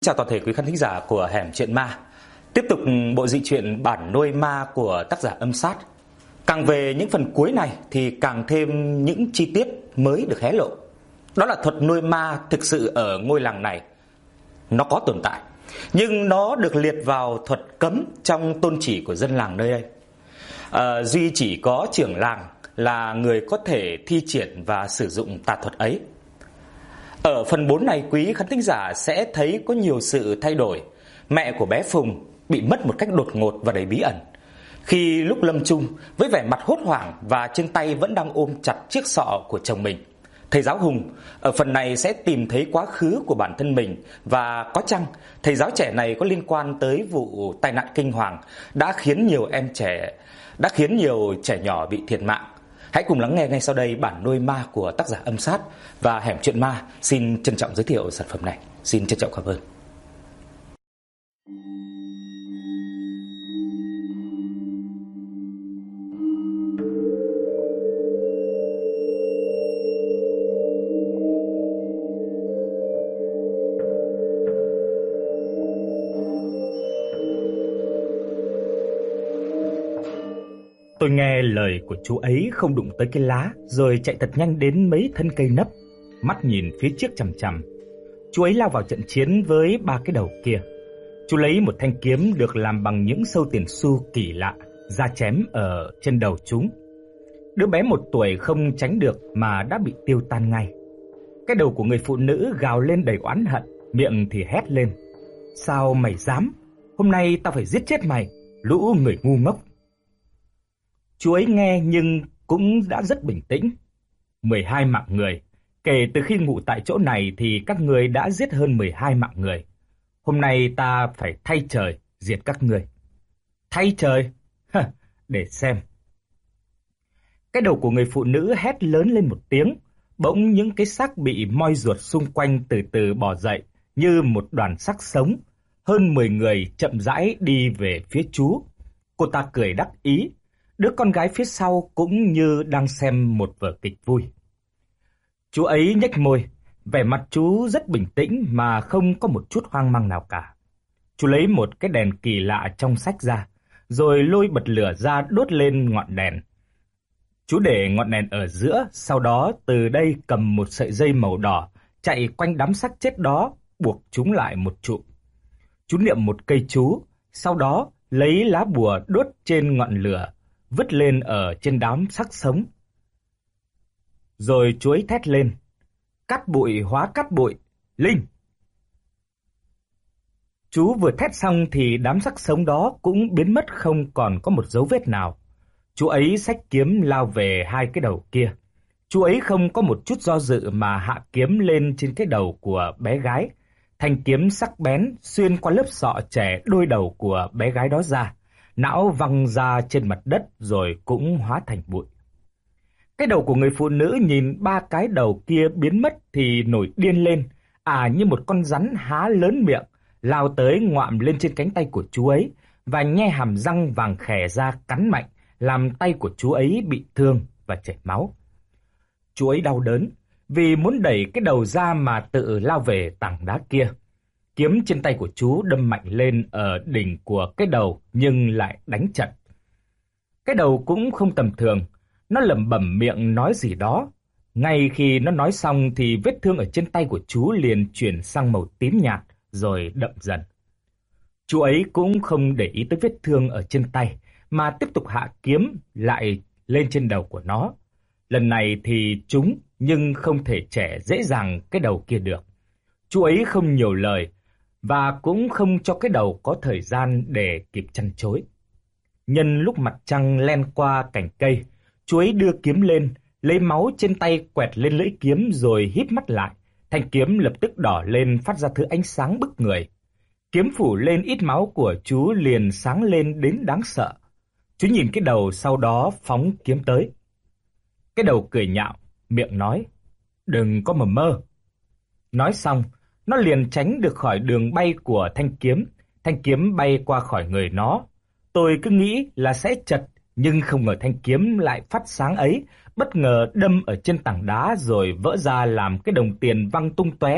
Chào toàn thể quý khán thính giả của Hẻm Chuyện Ma. Tiếp tục bộ dị truyện Bản Nuôi Ma của tác giả Âm Sát. Càng về những phần cuối này thì càng thêm những chi tiết mới được hé lộ. Đó là thuật nuôi ma thực sự ở ngôi làng này nó có tồn tại, nhưng nó được liệt vào thuật cấm trong tôn chỉ của dân làng nơi đây. Duy chỉ có trưởng làng là người có thể thi triển và sử dụng tà thuật ấy. Ở phần 4 này, quý khán thính giả sẽ thấy có nhiều sự thay đổi. Mẹ của bé Phùng bị mất một cách đột ngột và đầy bí ẩn. Khi lúc lâm chung, với vẻ mặt hốt hoảng và trên tay vẫn đang ôm chặt chiếc sọ của chồng mình, thầy giáo Hùng ở phần này sẽ tìm thấy quá khứ của bản thân mình, và có chăng thầy giáo trẻ này có liên quan tới vụ tai nạn kinh hoàng đã khiến nhiều trẻ nhỏ bị thiệt mạng. Hãy cùng lắng nghe ngay sau đây Bản Nuôi Ma của tác giả Âm Sát, và Hẻm Chuyện Ma xin trân trọng giới thiệu sản phẩm này. Xin trân trọng cảm ơn. Tôi nghe lời của chú ấy không đụng tới cái lá, rồi chạy thật nhanh đến mấy thân cây nấp, mắt nhìn phía trước chằm chằm. Chú ấy lao vào trận chiến với ba cái đầu kia. Chú lấy một thanh kiếm được làm bằng những sâu tiền xu kỳ lạ ra chém ở trên đầu chúng. Đứa bé 1 tuổi không tránh được mà đã bị tiêu tan ngay. Cái đầu của người phụ nữ gào lên đầy oán hận, miệng thì hét lên: "Sao mày dám? Hôm nay tao phải giết chết mày, lũ người ngu ngốc." Chú ấy nghe nhưng cũng đã rất bình tĩnh. 12 mạng người. Kể từ khi ngụ tại chỗ này thì các người đã giết hơn 12 mạng người. Hôm nay ta phải thay trời diệt các người. Thay trời? Để xem. Cái đầu của người phụ nữ hét lớn lên một tiếng. Bỗng những cái xác bị moi ruột xung quanh từ từ bò dậy như một đoàn xác sống. Hơn 10 người chậm rãi đi về phía chú. Cô ta cười đắc ý. Đứa con gái phía sau cũng như đang xem một vở kịch vui. Chú ấy nhếch môi, vẻ mặt chú rất bình tĩnh mà không có một chút hoang mang nào cả. Chú lấy một cái đèn kỳ lạ trong sách ra, rồi lôi bật lửa ra đốt lên ngọn đèn. Chú để ngọn đèn ở giữa, sau đó từ đây cầm một sợi dây màu đỏ, chạy quanh đám xác chết đó, buộc chúng lại một trụ. Chú niệm một cây chú, sau đó lấy lá bùa đốt trên ngọn lửa, vứt lên ở trên đám xác sống. Rồi chú ấy thét lên: "Cát bụi hóa cát bụi, linh!" Chú vừa thét xong thì đám xác sống đó cũng biến mất không còn có một dấu vết nào. Chú ấy xách kiếm lao về hai cái đầu kia. Chú ấy không có một chút do dự mà hạ kiếm lên trên cái đầu của bé gái. Thanh kiếm sắc bén xuyên qua lớp sọ trẻ đôi đầu của bé gái đó ra. Não văng ra trên mặt đất rồi cũng hóa thành bụi. Cái đầu của người phụ nữ nhìn ba cái đầu kia biến mất thì nổi điên lên, như một con rắn há lớn miệng, lao tới ngoạm lên trên cánh tay của chú ấy và nhe hàm răng vàng khè ra cắn mạnh, làm tay của chú ấy bị thương và chảy máu. Chú ấy đau đớn vì muốn đẩy cái đầu ra mà tự lao về tảng đá kia. Kiếm trên tay của chú đâm mạnh lên ở đỉnh của cái đầu nhưng lại đánh chật. Cái đầu cũng không tầm thường, nó lẩm bẩm miệng nói gì đó. Ngay khi nó nói xong thì vết thương ở trên tay của chú liền chuyển sang màu tím nhạt rồi đậm dần. Chú ấy cũng không để ý tới vết thương ở trên tay mà tiếp tục hạ kiếm lại lên trên đầu của nó. Lần này thì trúng nhưng không thể chẻ dễ dàng cái đầu kia được. Chú ấy không nhiều lời và cũng không cho cái đầu có thời gian để kịp chăn chối. Nhân lúc mặt trăng len qua cành cây, chú ấy đưa kiếm lên, lấy máu trên tay quẹt lên lưỡi kiếm rồi híp mắt lại. Thanh kiếm lập tức đỏ lên phát ra thứ ánh sáng bức người. Kiếm phủ lên ít máu của chú liền sáng lên đến đáng sợ. Chú nhìn cái đầu sau đó phóng kiếm tới. Cái đầu cười nhạo, miệng nói: "Đừng có mà mơ." Nói xong, nó liền tránh được khỏi đường bay của thanh kiếm. Thanh kiếm bay qua khỏi người nó. Tôi cứ nghĩ là sẽ chật, nhưng không ngờ thanh kiếm lại phát sáng ấy, bất ngờ đâm ở trên tảng đá rồi vỡ ra làm cái đồng tiền văng tung tóe,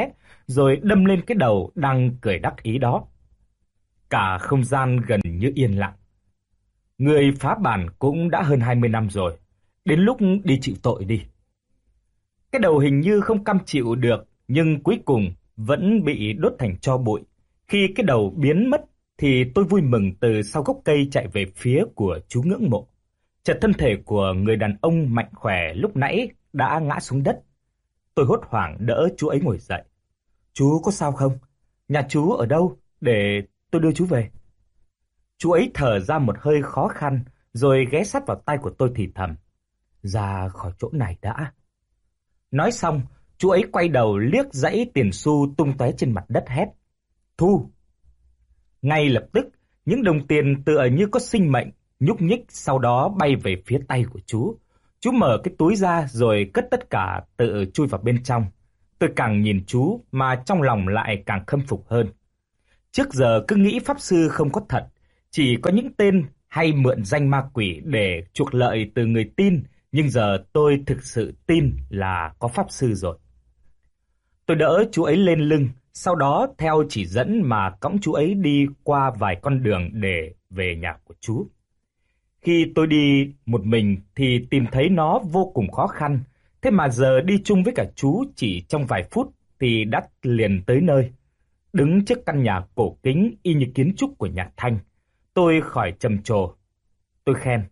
rồi đâm lên cái đầu đang cười đắc ý đó. Cả không gian gần như yên lặng. Người phá bản cũng đã hơn 20 năm rồi, đến lúc đi chịu tội đi. Cái đầu hình như không cam chịu được, nhưng cuối cùng vẫn bị đốt thành tro bụi. Khi cái đầu biến mất thì tôi vui mừng từ sau gốc cây chạy về phía của chú ngưỡng mộ. Chợt thân thể của người đàn ông mạnh khỏe lúc nãy đã ngã xuống đất. Tôi hốt hoảng đỡ chú ấy ngồi dậy. Chú có sao không? Nhà chú ở đâu để tôi đưa chú về? Chú ấy thở ra một hơi khó khăn rồi ghé sát vào tai của tôi thì thầm. Ra khỏi chỗ này đã. Nói xong, chú ấy quay đầu liếc dãy tiền xu tung tóe trên mặt đất hét. Thu! Ngay lập tức, những đồng tiền tựa như có sinh mệnh, nhúc nhích sau đó bay về phía tay của chú. Chú mở cái túi ra rồi cất tất cả tự chui vào bên trong. Tôi càng nhìn chú mà trong lòng lại càng khâm phục hơn. Trước giờ cứ nghĩ pháp sư không có thật, chỉ có những tên hay mượn danh ma quỷ để chuộc lợi từ người tin, nhưng giờ tôi thực sự tin là có pháp sư rồi. Tôi đỡ chú ấy lên lưng, sau đó theo chỉ dẫn mà cõng chú ấy đi qua vài con đường để về nhà của chú. Khi tôi đi một mình thì tìm thấy nó vô cùng khó khăn, thế mà giờ đi chung với cả chú chỉ trong vài phút thì đã liền tới nơi. Đứng trước căn nhà cổ kính y như kiến trúc của nhà Thanh, tôi khỏi trầm trồ. Tôi khen.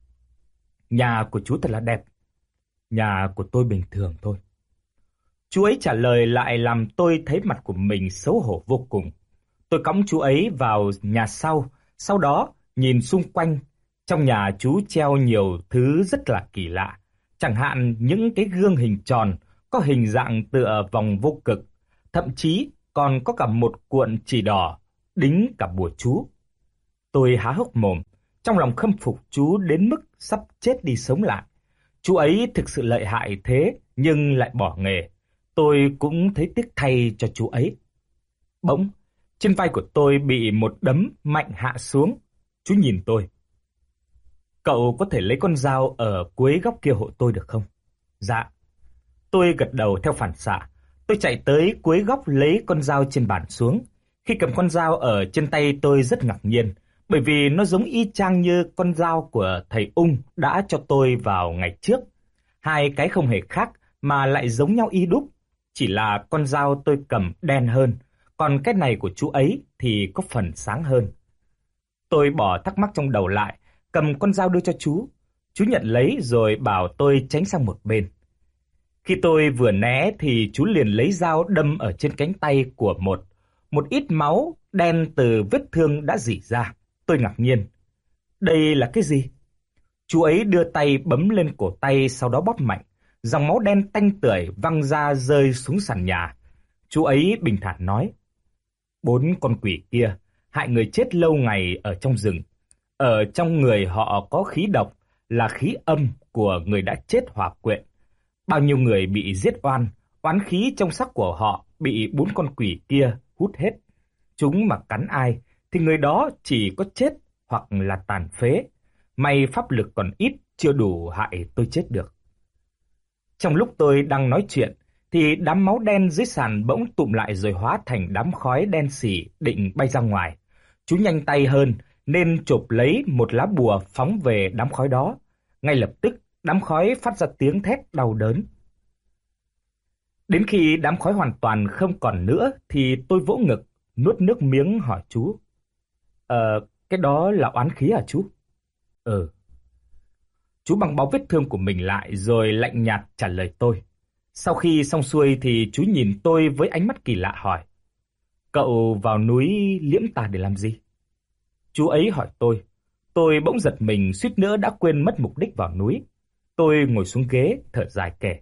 Nhà của chú thật là đẹp. Nhà của tôi bình thường thôi. Chú ấy trả lời lại làm tôi thấy mặt của mình xấu hổ vô cùng. Tôi cõng chú ấy vào nhà sau đó nhìn xung quanh. Trong nhà chú treo nhiều thứ rất là kỳ lạ. Chẳng hạn những cái gương hình tròn có hình dạng tựa vòng vô cực. Thậm chí còn có cả một cuộn chỉ đỏ đính cả bùa chú. Tôi há hốc mồm, trong lòng khâm phục chú đến mức sắp chết đi sống lại. Chú ấy thực sự lợi hại thế nhưng lại bỏ nghề. Tôi cũng thấy tiếc thay cho chú ấy. Bỗng, trên vai của tôi bị một đấm mạnh hạ xuống. Chú nhìn tôi. Cậu có thể lấy con dao ở cuối góc kia hộ tôi được không? Dạ. Tôi gật đầu theo phản xạ. Tôi chạy tới cuối góc lấy con dao trên bàn xuống. Khi cầm con dao ở trên tay tôi rất ngạc nhiên, bởi vì nó giống y chang như con dao của thầy Ung đã cho tôi vào ngày trước. Hai cái không hề khác mà lại giống nhau y đúc, chỉ là con dao tôi cầm đen hơn, còn cái này của chú ấy thì có phần sáng hơn. Tôi bỏ thắc mắc trong đầu lại, cầm con dao đưa cho chú. Chú nhận lấy rồi bảo tôi tránh sang một bên. Khi tôi vừa né thì chú liền lấy dao đâm ở trên cánh tay của một ít máu đen từ vết thương đã rỉ ra. Tôi ngạc nhiên. Đây là cái gì? Chú ấy đưa tay bấm lên cổ tay sau đó bóp mạnh. Dòng máu đen tanh tưởi văng ra rơi xuống sàn nhà. Chú ấy bình thản nói. 4 con quỷ kia hại người chết lâu ngày ở trong rừng. Ở trong người họ có khí độc là khí âm của người đã chết hỏa quyện. Bao nhiêu người bị giết oán khí trong xác của họ bị 4 con quỷ kia hút hết. Chúng mà cắn ai thì người đó chỉ có chết hoặc là tàn phế. May pháp lực còn ít, chưa đủ hại tôi chết được. Trong lúc tôi đang nói chuyện thì đám máu đen dưới sàn bỗng tụm lại rồi hóa thành đám khói đen xỉ định bay ra ngoài. Chú nhanh tay hơn nên chộp lấy một lá bùa phóng về đám khói đó. Ngay lập tức đám khói phát ra tiếng thét đau đớn. Đến khi đám khói hoàn toàn không còn nữa thì tôi vỗ ngực, nuốt nước miếng hỏi chú. Cái đó là oán khí à chú? Ừ. Chú băng bó vết thương của mình lại rồi lạnh nhạt trả lời tôi. Sau khi xong xuôi thì chú nhìn tôi với ánh mắt kỳ lạ hỏi. Cậu vào núi liễm tà để làm gì? Chú ấy hỏi tôi. Tôi bỗng giật mình suýt nữa đã quên mất mục đích vào núi. Tôi ngồi xuống ghế thở dài kể.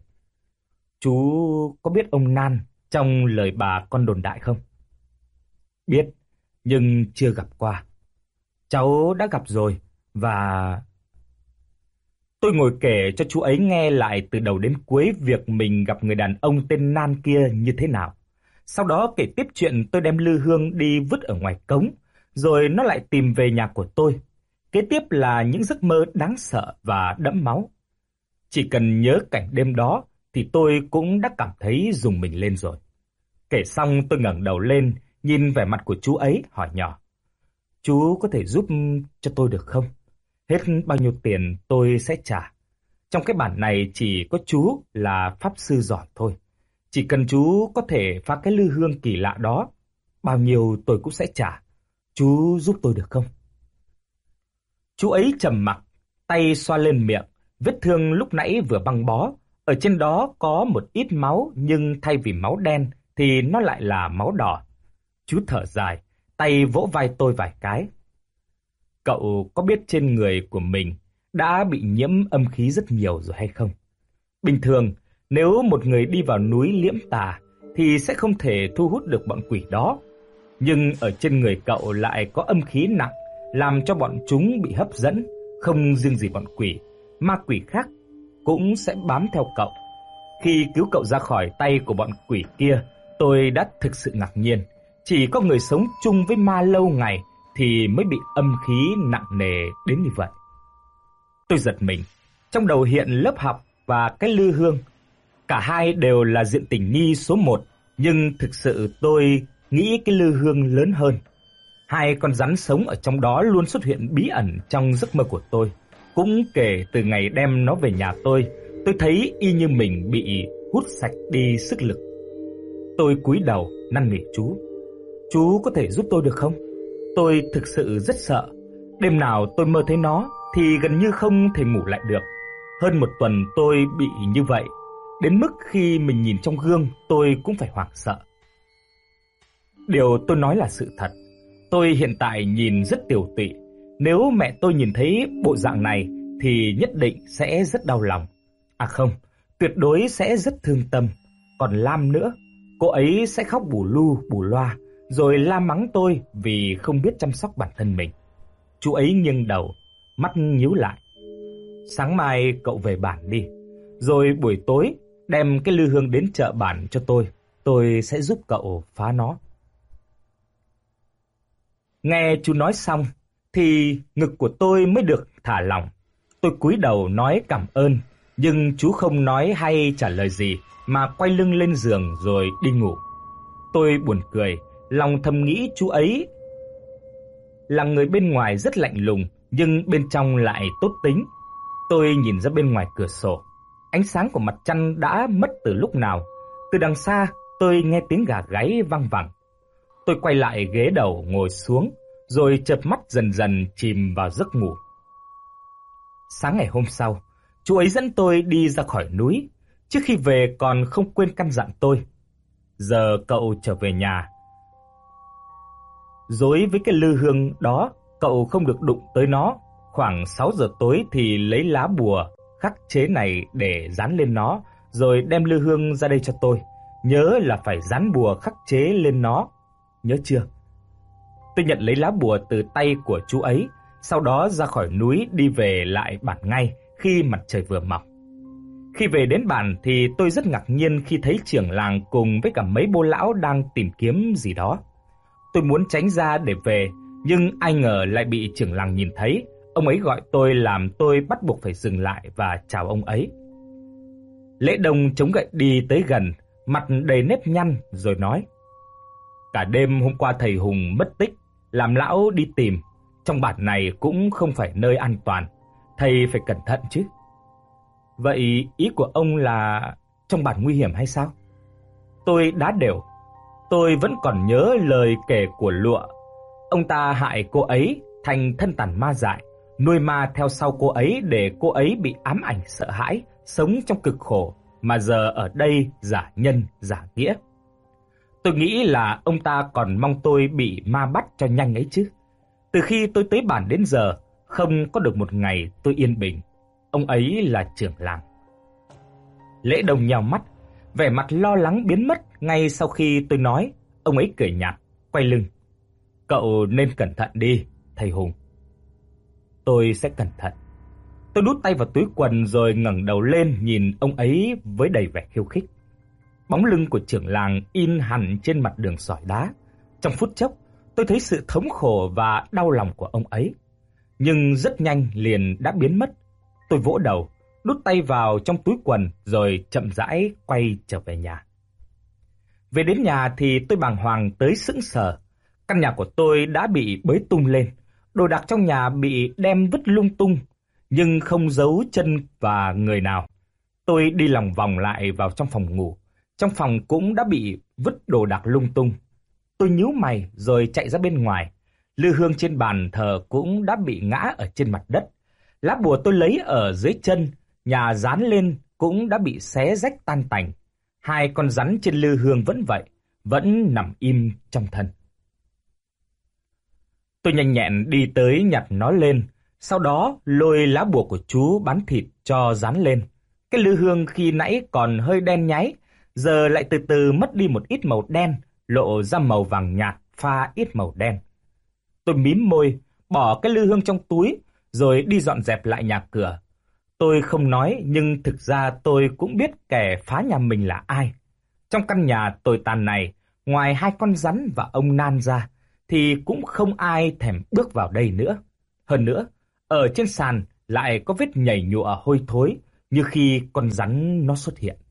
Chú có biết ông Nan trong lời bà con đồn đại không? Biết, nhưng chưa gặp qua. Cháu đã gặp rồi và... Tôi ngồi kể cho chú ấy nghe lại từ đầu đến cuối việc mình gặp người đàn ông tên Nan kia như thế nào. Sau đó kể tiếp chuyện tôi đem lư hương đi vứt ở ngoài cống, rồi nó lại tìm về nhà của tôi. Kế tiếp là những giấc mơ đáng sợ và đẫm máu. Chỉ cần nhớ cảnh đêm đó thì tôi cũng đã cảm thấy rùng mình lên rồi. Kể xong tôi ngẩng đầu lên, nhìn vẻ mặt của chú ấy, hỏi nhỏ. Chú có thể giúp cho tôi được không? Hết bao nhiêu tiền tôi sẽ trả. Trong cái bản này chỉ có chú là pháp sư giỏi thôi. Chỉ cần chú có thể phá cái lư hương kỳ lạ đó, bao nhiêu tôi cũng sẽ trả. Chú giúp tôi được không? Chú ấy trầm mặc, tay xoa lên miệng. Vết thương lúc nãy vừa băng bó. Ở trên đó có một ít máu, nhưng thay vì máu đen thì nó lại là máu đỏ. Chú thở dài, tay vỗ vai tôi vài cái. Cậu có biết trên người của mình đã bị nhiễm âm khí rất nhiều rồi hay không? Bình thường, nếu một người đi vào núi liễm tà thì sẽ không thể thu hút được bọn quỷ đó. Nhưng ở trên người cậu lại có âm khí nặng, làm cho bọn chúng bị hấp dẫn. Không riêng gì bọn quỷ, ma quỷ khác cũng sẽ bám theo cậu. Khi cứu cậu ra khỏi tay của bọn quỷ kia, tôi đã thực sự ngạc nhiên. Chỉ có người sống chung với ma lâu ngày thì mới bị âm khí nặng nề đến như vậy. Tôi giật mình, trong đầu hiện lớp học và cái lư hương. Cả hai đều là diện tình nghi số 1, nhưng thực sự tôi nghĩ cái lư hương lớn hơn. Hai con rắn sống ở trong đó luôn xuất hiện bí ẩn trong giấc mơ của tôi. Cũng kể từ ngày đem nó về nhà tôi thấy y như mình bị hút sạch đi sức lực. Tôi cúi đầu năn nỉ chú. Chú có thể giúp tôi được không? Tôi thực sự rất sợ. Đêm nào tôi mơ thấy nó thì gần như không thể ngủ lại được. Hơn một tuần tôi bị như vậy, đến mức khi mình nhìn trong gương tôi cũng phải hoảng sợ. Điều tôi nói là sự thật. Tôi hiện tại nhìn rất tiều tụy. Nếu mẹ tôi nhìn thấy bộ dạng này thì nhất định sẽ rất đau lòng. À không, tuyệt đối sẽ rất thương tâm. Còn Lam nữa, cô ấy sẽ khóc bù lu bù loa, rồi la mắng tôi vì không biết chăm sóc bản thân mình. Chú ấy nghiêng đầu, mắt nhíu lại. Sáng mai cậu về bản đi, rồi buổi tối đem cái lư hương đến chợ bản cho tôi sẽ giúp cậu phá nó. Nghe chú nói xong thì ngực của tôi mới được thả lỏng. Tôi cúi đầu nói cảm ơn, nhưng chú không nói hay trả lời gì mà quay lưng lên giường rồi đi ngủ. Tôi buồn cười, lòng thầm nghĩ chú ấy là người bên ngoài rất lạnh lùng, nhưng bên trong lại tốt tính. Tôi nhìn ra bên ngoài cửa sổ. Ánh sáng của mặt trăng đã mất từ lúc nào. Từ đằng xa, tôi nghe tiếng gà gáy vang vẳng. Tôi quay lại ghế đầu ngồi xuống, rồi chợp mắt dần dần chìm vào giấc ngủ. Sáng ngày hôm sau, chú ấy dẫn tôi đi ra khỏi núi. Trước khi về còn không quên căn dặn tôi. Giờ cậu trở về nhà, đối với cái lư hương đó, cậu không được đụng tới nó. Khoảng 6 giờ tối thì lấy lá bùa khắc chế này để dán lên nó, rồi đem lư hương ra đây cho tôi. Nhớ là phải dán bùa khắc chế lên nó, nhớ chưa? Tôi nhận lấy lá bùa từ tay của chú ấy, sau đó ra khỏi núi đi về lại bản ngay khi mặt trời vừa mọc. Khi về đến bản thì tôi rất ngạc nhiên khi thấy trưởng làng cùng với cả mấy bô lão đang tìm kiếm gì đó. Tôi muốn tránh ra để về, nhưng ai ngờ lại bị trưởng làng nhìn thấy. Ông ấy gọi tôi làm tôi bắt buộc phải dừng lại và chào ông ấy. Lễ Đông chống gậy đi tới gần, mặt đầy nếp nhăn rồi nói: Cả đêm hôm qua thầy Hùng mất tích, làm lão đi tìm. Trong bản này cũng không phải nơi an toàn, thầy phải cẩn thận chứ. Vậy ý của ông là trong bản nguy hiểm hay sao? Tôi đá đều. Tôi vẫn còn nhớ lời kể của Lụa. Ông ta hại cô ấy thành thân tàn ma dại, nuôi ma theo sau cô ấy để cô ấy bị ám ảnh sợ hãi, sống trong cực khổ, mà giờ ở đây giả nhân giả nghĩa. Tôi nghĩ là ông ta còn mong tôi bị ma bắt cho nhanh ấy chứ. Từ khi tôi tới bản đến giờ, không có được một ngày tôi yên bình. Ông ấy là trưởng làng. Lễ Đông nhào mắt, vẻ mặt lo lắng biến mất ngay sau khi tôi nói. Ông ấy cười nhạt, quay lưng. Cậu nên cẩn thận đi, thầy Hùng. Tôi sẽ cẩn thận. Tôi đút tay vào túi quần rồi ngẩng đầu lên nhìn ông ấy với đầy vẻ khiêu khích. Bóng lưng của trưởng làng in hẳn trên mặt đường sỏi đá. Trong phút chốc, tôi thấy sự thống khổ và đau lòng của ông ấy. Nhưng rất nhanh liền đã biến mất. Tôi vỗ đầu, đút tay vào trong túi quần rồi chậm rãi quay trở về nhà. Về đến nhà thì tôi bàng hoàng tới sững sờ. Căn nhà của tôi đã bị bới tung lên, đồ đạc trong nhà bị đem vứt lung tung, nhưng không giấu chân và người nào. Tôi đi lòng vòng lại vào trong phòng ngủ. Trong phòng cũng đã bị vứt đồ đạc lung tung. Tôi nhíu mày rồi chạy ra bên ngoài. Lư hương trên bàn thờ cũng đã bị ngã ở trên mặt đất. Lá bùa tôi lấy ở dưới chân, nhà dán lên cũng đã bị xé rách tan tành. Hai con rắn trên lư hương vẫn vậy, vẫn nằm im trong thân. Tôi nhanh nhẹn đi tới nhặt nó lên, sau đó lôi lá bùa của chú bán thịt cho dán lên. Cái lư hương khi nãy còn hơi đen nháy, giờ lại từ từ mất đi một ít màu đen, lộ ra màu vàng nhạt pha ít màu đen. Tôi mím môi, bỏ cái lư hương trong túi, rồi đi dọn dẹp lại nhà cửa. Tôi không nói, nhưng thực ra tôi cũng biết kẻ phá nhà mình là ai. Trong căn nhà tồi tàn này, ngoài hai con rắn và ông Nan ra, thì cũng không ai thèm bước vào đây nữa. Hơn nữa, ở trên sàn lại có vết nhảy nhụa hôi thối, như khi con rắn nó xuất hiện.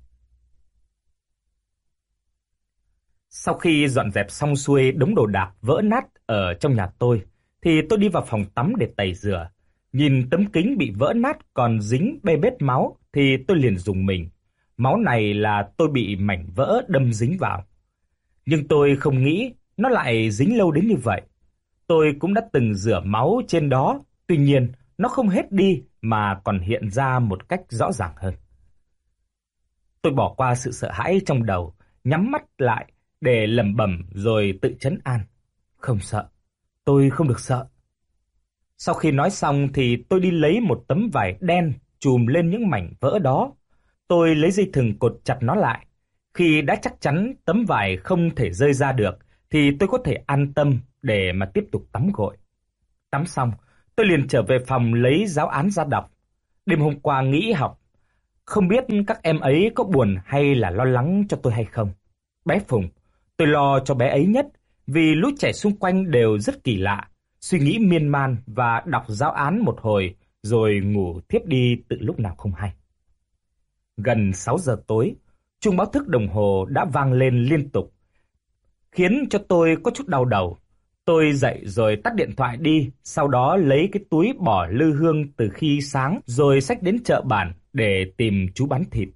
Sau khi dọn dẹp xong xuôi đống đồ đạc vỡ nát ở trong nhà tôi, thì tôi đi vào phòng tắm để tẩy rửa. Nhìn tấm kính bị vỡ nát còn dính bê bết máu thì tôi liền rùng mình. Máu này là tôi bị mảnh vỡ đâm dính vào. Nhưng tôi không nghĩ nó lại dính lâu đến như vậy. Tôi cũng đã từng rửa máu trên đó, tuy nhiên nó không hết đi mà còn hiện ra một cách rõ ràng hơn. Tôi bỏ qua sự sợ hãi trong đầu, nhắm mắt lại để lẩm bẩm rồi tự trấn an. Không sợ, tôi không được sợ. Sau khi nói xong thì tôi đi lấy một tấm vải đen chùm lên những mảnh vỡ đó. Tôi lấy dây thừng cột chặt nó lại. Khi đã chắc chắn tấm vải không thể rơi ra được thì tôi có thể an tâm để mà tiếp tục tắm gội. Tắm xong, tôi liền trở về phòng lấy giáo án ra đọc. Đêm hôm qua nghỉ học, không biết các em ấy có buồn hay là lo lắng cho tôi hay không. Bé Phùng, tôi lo cho bé ấy nhất vì lũ trẻ xung quanh đều rất kỳ lạ. Suy nghĩ miên man và đọc giáo án một hồi rồi ngủ thiếp đi từ lúc nào không hay. Gần 6 giờ tối, chuông báo thức đồng hồ đã vang lên liên tục, khiến cho tôi có chút đau đầu. Tôi dậy rồi tắt điện thoại đi, sau đó lấy cái túi bỏ lư hương từ khi sáng rồi xách đến chợ bản để tìm chú bán thịt.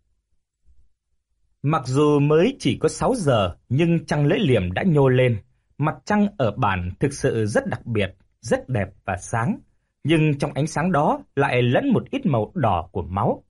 Mặc dù mới chỉ có 6 giờ nhưng trăng lưỡi liềm đã nhô lên. Mặt trăng ở bản thực sự rất đặc biệt, rất đẹp và sáng, nhưng trong ánh sáng đó lại lẫn một ít màu đỏ của máu.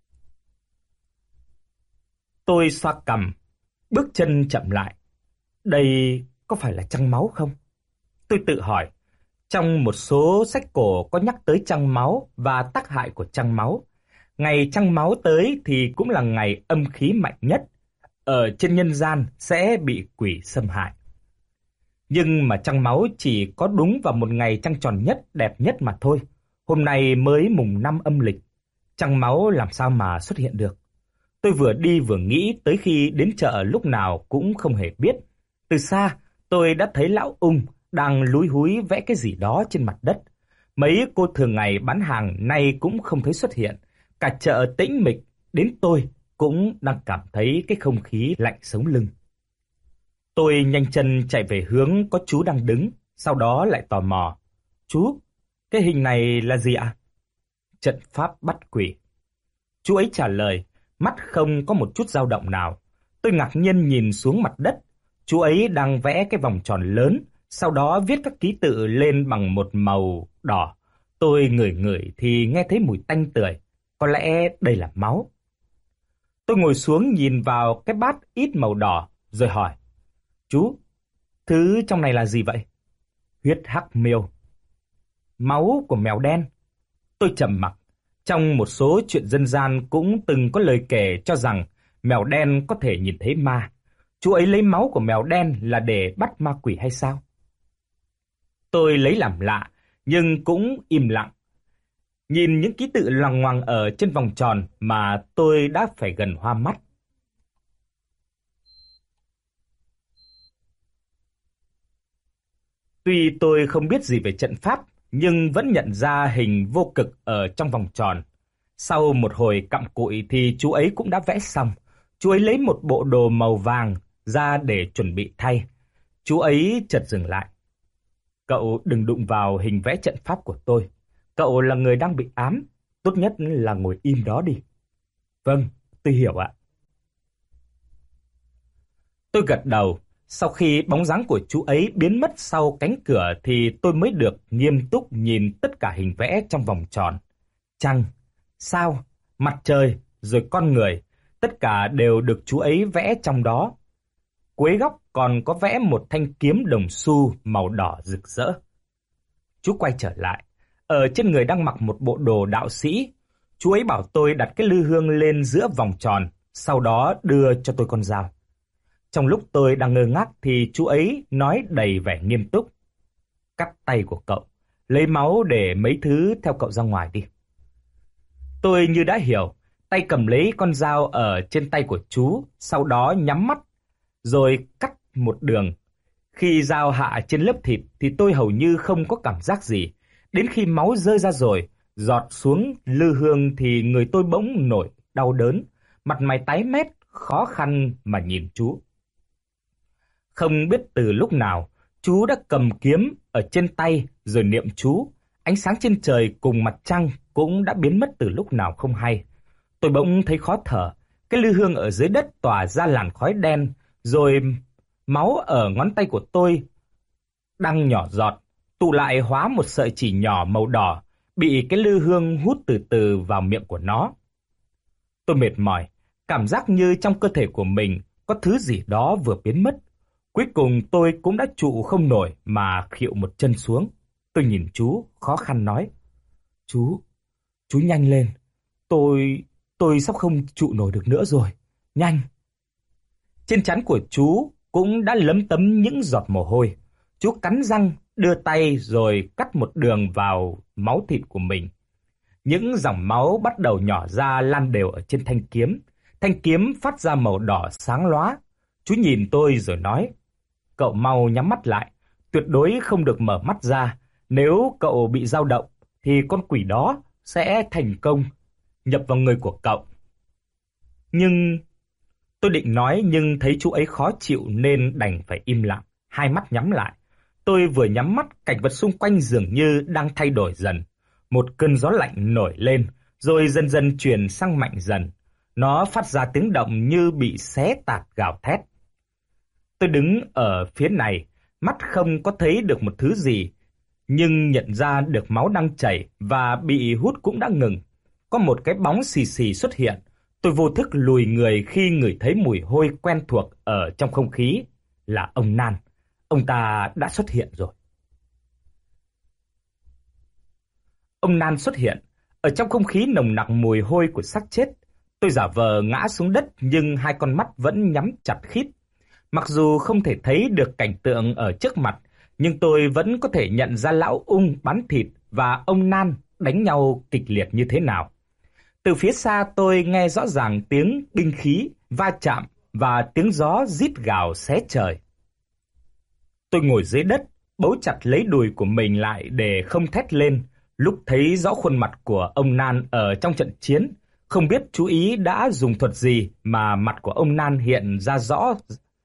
Tôi xoa cằm, bước chân chậm lại. Đây có phải là trăng máu không? Tôi tự hỏi. Trong một số sách cổ có nhắc tới trăng máu và tác hại của trăng máu. Ngày trăng máu tới thì cũng là ngày âm khí mạnh nhất. Ở trên nhân gian sẽ bị quỷ xâm hại. Nhưng mà trăng máu chỉ có đúng vào một ngày trăng tròn nhất, đẹp nhất mà thôi. Hôm nay mới mùng 5 âm lịch. Trăng máu làm sao mà xuất hiện được? Tôi vừa đi vừa nghĩ tới khi đến chợ lúc nào cũng không hề biết. Từ xa, tôi đã thấy lão Ung đang lúi húi vẽ cái gì đó trên mặt đất. Mấy cô thường ngày bán hàng nay cũng không thấy xuất hiện. Cả chợ tĩnh mịch, đến tôi cũng đang cảm thấy cái không khí lạnh sống lưng. Tôi nhanh chân chạy về hướng có chú đang đứng, sau đó lại tò mò. Chú, cái hình này là gì ạ? Trận pháp bắt quỷ. Chú ấy trả lời, mắt không có một chút dao động nào. Tôi ngạc nhiên nhìn xuống mặt đất. Chú ấy đang vẽ cái vòng tròn lớn, sau đó viết các ký tự lên bằng một màu đỏ. Tôi ngửi thì nghe thấy mùi tanh tưởi. Có lẽ đây là máu. Tôi ngồi xuống nhìn vào cái bát ít màu đỏ, rồi hỏi. Chú, thứ trong này là gì vậy? Huyết hắc miêu. Máu của mèo đen. Tôi trầm mặc. Trong một số chuyện dân gian cũng từng có lời kể cho rằng mèo đen có thể nhìn thấy ma. Chú ấy lấy máu của mèo đen là để bắt ma quỷ hay sao? Tôi lấy làm lạ, nhưng cũng im lặng. Nhìn những ký tự loằng ngoằng ở trên vòng tròn mà tôi đã phải gần hoa mắt. Tuy tôi không biết gì về trận pháp, nhưng vẫn nhận ra hình vô cực ở trong vòng tròn. Sau một hồi cặm cụi thì chú ấy cũng đã vẽ xong. Chú ấy lấy một bộ đồ màu vàng ra để chuẩn bị thay. Chú ấy chợt dừng lại. Cậu đừng đụng vào hình vẽ trận pháp của tôi. Cậu là người đang bị ám. Tốt nhất là ngồi im đó đi. Vâng, tôi hiểu ạ. Tôi gật đầu. Sau khi bóng dáng của chú ấy biến mất sau cánh cửa thì tôi mới được nghiêm túc nhìn tất cả hình vẽ trong vòng tròn. Trăng, sao, mặt trời, rồi con người, tất cả đều được chú ấy vẽ trong đó. Cuối góc còn có vẽ một thanh kiếm đồng xu màu đỏ rực rỡ. Chú quay trở lại. Ở trên người đang mặc một bộ đồ đạo sĩ. Chú ấy bảo tôi đặt cái lư hương lên giữa vòng tròn, sau đó đưa cho tôi con dao. Trong lúc tôi đang ngơ ngác thì chú ấy nói đầy vẻ nghiêm túc. Cắt tay của cậu, lấy máu để mấy thứ theo cậu ra ngoài đi. Tôi như đã hiểu, tay cầm lấy con dao ở trên tay của chú, sau đó nhắm mắt, rồi cắt một đường. Khi dao hạ trên lớp thịt thì tôi hầu như không có cảm giác gì. Đến khi máu rơi ra rồi, giọt xuống lư hương thì người tôi bỗng nổi đau đớn, mặt mày tái mét, khó khăn mà nhìn chú. Không biết từ lúc nào, chú đã cầm kiếm ở trên tay rồi niệm chú. Ánh sáng trên trời cùng mặt trăng cũng đã biến mất từ lúc nào không hay. Tôi bỗng thấy khó thở, cái lư hương ở dưới đất tỏa ra làn khói đen, rồi máu ở ngón tay của tôi đang nhỏ giọt, tụ lại hóa một sợi chỉ nhỏ màu đỏ, bị cái lư hương hút từ từ vào miệng của nó. Tôi mệt mỏi, cảm giác như trong cơ thể của mình có thứ gì đó vừa biến mất. Cuối cùng tôi cũng đã trụ không nổi mà khịu một chân xuống. Tôi nhìn chú, khó khăn nói. Chú nhanh lên. Tôi sắp không trụ nổi được nữa rồi. Nhanh. Trên trán của chú cũng đã lấm tấm những giọt mồ hôi. Chú cắn răng, đưa tay rồi cắt một đường vào máu thịt của mình. Những dòng máu bắt đầu nhỏ ra lan đều ở trên thanh kiếm. Thanh kiếm phát ra màu đỏ sáng lóa. Chú nhìn tôi rồi nói. Cậu mau nhắm mắt lại, tuyệt đối không được mở mắt ra. Nếu cậu bị dao động, thì con quỷ đó sẽ thành công nhập vào người của cậu. Nhưng tôi định nói nhưng thấy chú ấy khó chịu nên đành phải im lặng, hai mắt nhắm lại. Tôi vừa nhắm mắt, cảnh vật xung quanh dường như đang thay đổi dần. Một cơn gió lạnh nổi lên, rồi dần dần chuyển sang mạnh dần. Nó phát ra tiếng động như bị xé tạc gào thét. Tôi đứng ở phía này, mắt không có thấy được một thứ gì, nhưng nhận ra được máu đang chảy và bị hút cũng đã ngừng. Có một cái bóng xì xì xuất hiện. Tôi vô thức lùi người khi ngửi thấy mùi hôi quen thuộc ở trong không khí. Là ông Nan. Ông ta đã xuất hiện rồi. Ông Nan xuất hiện. Ở trong không khí nồng nặc mùi hôi của xác chết. Tôi giả vờ ngã xuống đất nhưng hai con mắt vẫn nhắm chặt khít. Mặc dù không thể thấy được cảnh tượng ở trước mặt, nhưng tôi vẫn có thể nhận ra lão ung bán thịt và ông Nan đánh nhau kịch liệt như thế nào. Từ phía xa tôi nghe rõ ràng tiếng binh khí va chạm và tiếng gió rít gào xé trời. Tôi ngồi dưới đất, bấu chặt lấy đùi của mình lại để không thét lên. Lúc thấy rõ khuôn mặt của ông Nan ở trong trận chiến, không biết chú ý đã dùng thuật gì mà mặt của ông Nan hiện ra rõ,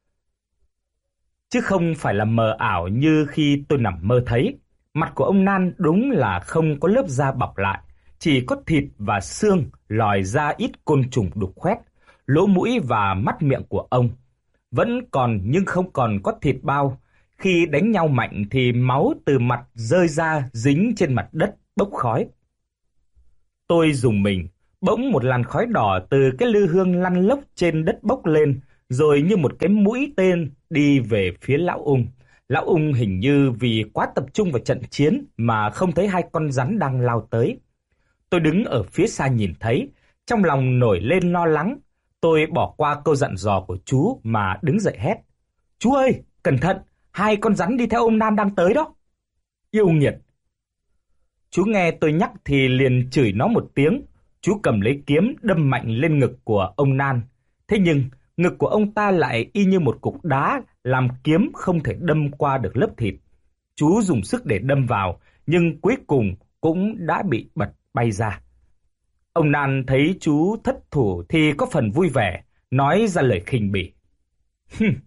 chứ không phải là mờ ảo như khi tôi nằm mơ thấy. Mặt của ông Nan đúng là không có lớp da bọc lại, chỉ có thịt và xương lòi ra ít côn trùng đục khoét. Lỗ mũi và mắt miệng của ông vẫn còn nhưng không còn có thịt bao. Khi đánh nhau mạnh thì máu từ mặt rơi ra dính trên mặt đất bốc khói. Tôi rùng mình, bỗng một làn khói đỏ từ cái lư hương lăn lóc trên đất bốc lên, rồi như một cái mũi tên đi về phía lão ung. Lão ung hình như vì quá tập trung vào trận chiến mà không thấy hai con rắn đang lao tới. Tôi đứng ở phía xa nhìn thấy, trong lòng nổi lên lo lắng. Tôi bỏ qua câu dặn dò của chú mà đứng dậy hét. Chú ơi, cẩn thận, hai con rắn đi theo ông Nan đang tới đó. Yêu nghiệt. Chú nghe tôi nhắc thì liền chửi nó một tiếng. Chú cầm lấy kiếm đâm mạnh lên ngực của ông Nan. Thế nhưng ngực của ông ta lại y như một cục đá, làm kiếm không thể đâm qua được lớp thịt. Chú dùng sức để đâm vào, nhưng cuối cùng cũng đã bị bật bay ra. Ông Nan thấy chú thất thủ thì có phần vui vẻ, nói ra lời khinh bỉ.